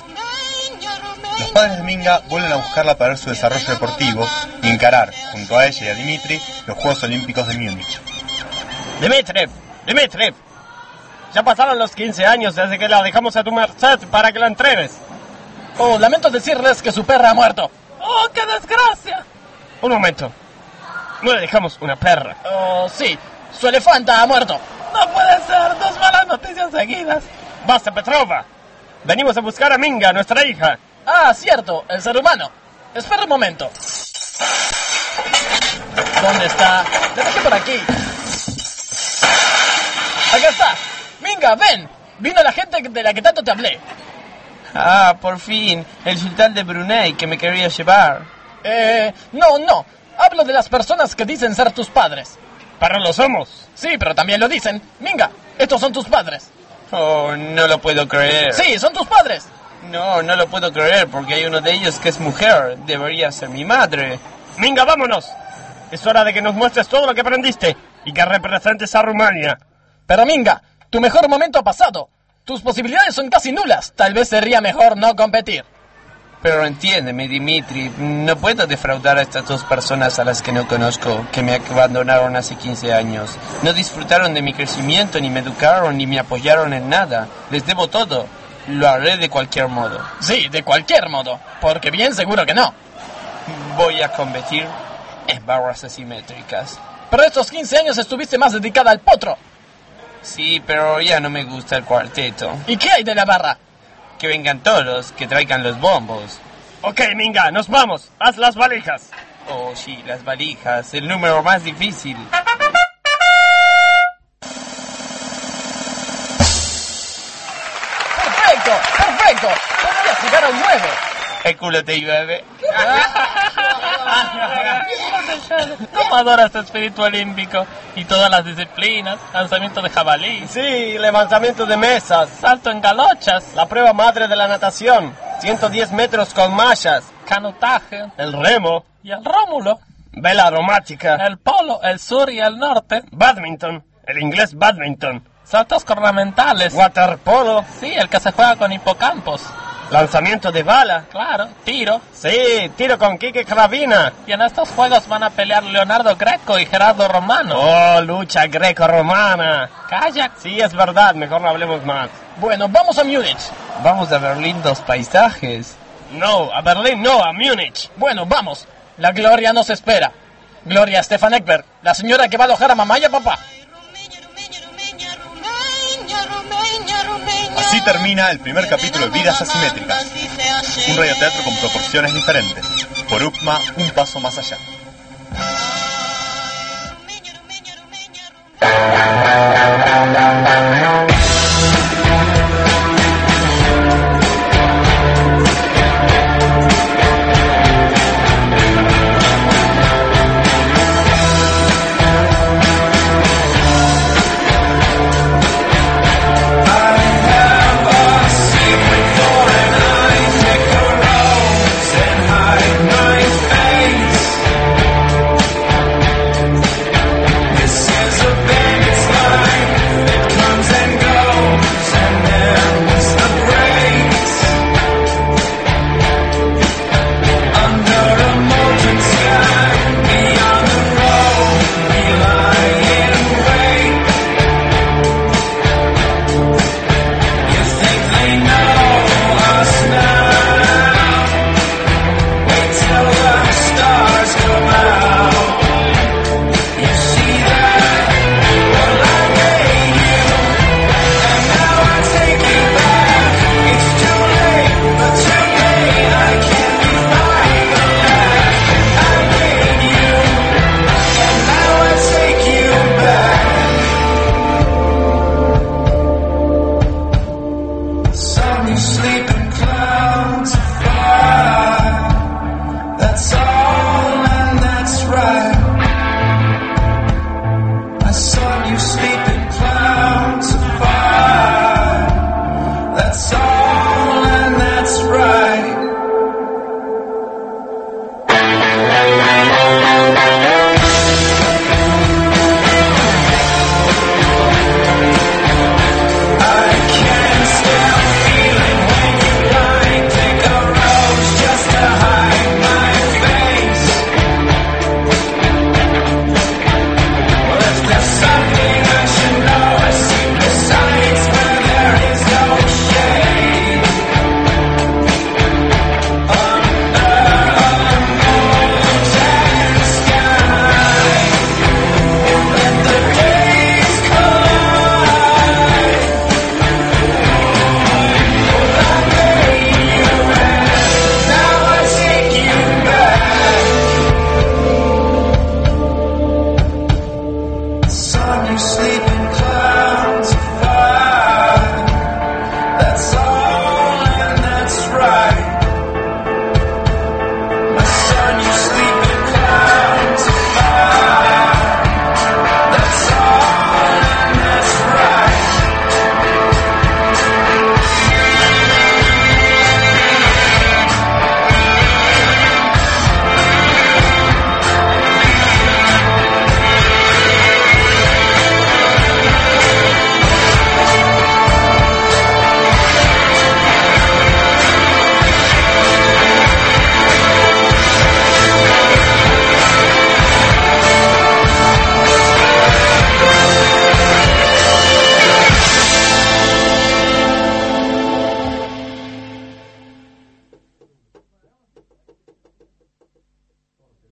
S2: los padres de Minga vuelven a buscarla para ver su desarrollo deportivo y encarar, junto a ella y a Dimitri, los Juegos Olímpicos de Múnich.
S8: Dimitri, Dimitri, ya pasaron los quince años desde que la dejamos a tu merced para que la entrenes.
S4: Oh, lamento decirles que su perra ha muerto.
S7: ¡Oh, qué desgracia!
S8: Un momento, no le dejamos una perra.
S4: Oh, sí, su elefanta ha muerto.
S7: No puede ser, dos malas noticias seguidas.
S8: Basta, Petrova. Venimos a buscar a Minga, nuestra hija.
S4: Ah, cierto, el ser humano. Espera un momento. ¿Dónde está? La dejé por aquí. Acá está. Minga, ven. Vino la gente de la que tanto te hablé.
S8: Ah, por fin. El sultán de Brunei que me quería llevar.
S4: Eh, no, no. Hablo de las personas que dicen ser tus padres.
S8: ¿Pero lo somos?
S4: Sí, pero también lo dicen. Minga, estos son tus padres.
S8: Oh, no lo puedo creer.
S4: Sí, son tus padres.
S8: No, no lo puedo creer porque hay uno de ellos que es mujer. Debería ser mi madre. Minga, vámonos. Es hora de que nos muestres todo lo que aprendiste y que representes a Rumania.
S4: Pero Minga, tu mejor momento ha pasado. Tus posibilidades son casi nulas. Tal vez sería mejor no competir.
S9: Pero entiéndeme, Dimitri, no puedo defraudar a estas dos personas a las que no conozco, que me abandonaron hace quince años. No disfrutaron de mi crecimiento, ni me educaron, ni me apoyaron en nada. Les debo todo. Lo haré de cualquier modo.
S4: Sí, de cualquier modo, porque bien seguro que no.
S9: Voy a competir en barras asimétricas.
S4: Pero estos quince años estuviste más dedicada al potro.
S9: Sí, pero ya no me gusta el cuarteto.
S4: ¿Y qué hay de la barra?
S9: Que vengan todos, que traigan los bombos.
S8: Ok, Minga, nos vamos. Haz las valijas.
S9: Oh, sí, las valijas, el número más difícil.
S4: ¡Perfecto! ¡Perfecto! ¡Podrías llegar a un nueve!
S9: El culo te llueve.
S7: ¿Cómo adoras tu espíritu olímpico? Y todas las disciplinas, lanzamiento de jabalí,
S8: Sí, levantamiento de mesas.
S7: salto en galochas,
S8: La prueba madre de la natación. ciento diez metros con mallas.
S7: canotaje
S8: El remo.
S7: y el Rómulo,
S8: Vela aromática.
S7: el polo, el sur y el norte,
S8: Badminton. El inglés badminton.
S7: saltos ornamentales.
S8: Waterpolo.
S7: Sí, el que se juega con hipocampos.
S8: Lanzamiento de bala.
S7: Claro, tiro.
S8: Sí, tiro con Quique Cravina.
S7: Y en estos juegos van a pelear Leonardo Greco y Gerardo Romano.
S8: Oh, lucha greco-romana.
S7: Kayak.
S8: Sí, es verdad, mejor no hablemos más.
S4: Bueno, vamos a Múnich.
S9: Vamos a ver lindos paisajes.
S8: No, a Berlín no, a Múnich.
S4: Bueno, vamos. La gloria nos espera. Gloria Stefan Ekberg, la señora que va a alojar a mamá y a papá.
S10: Así termina el primer capítulo de Vidas Asimétricas, un radioteatro con proporciones diferentes. Por U C M A, un paso más allá.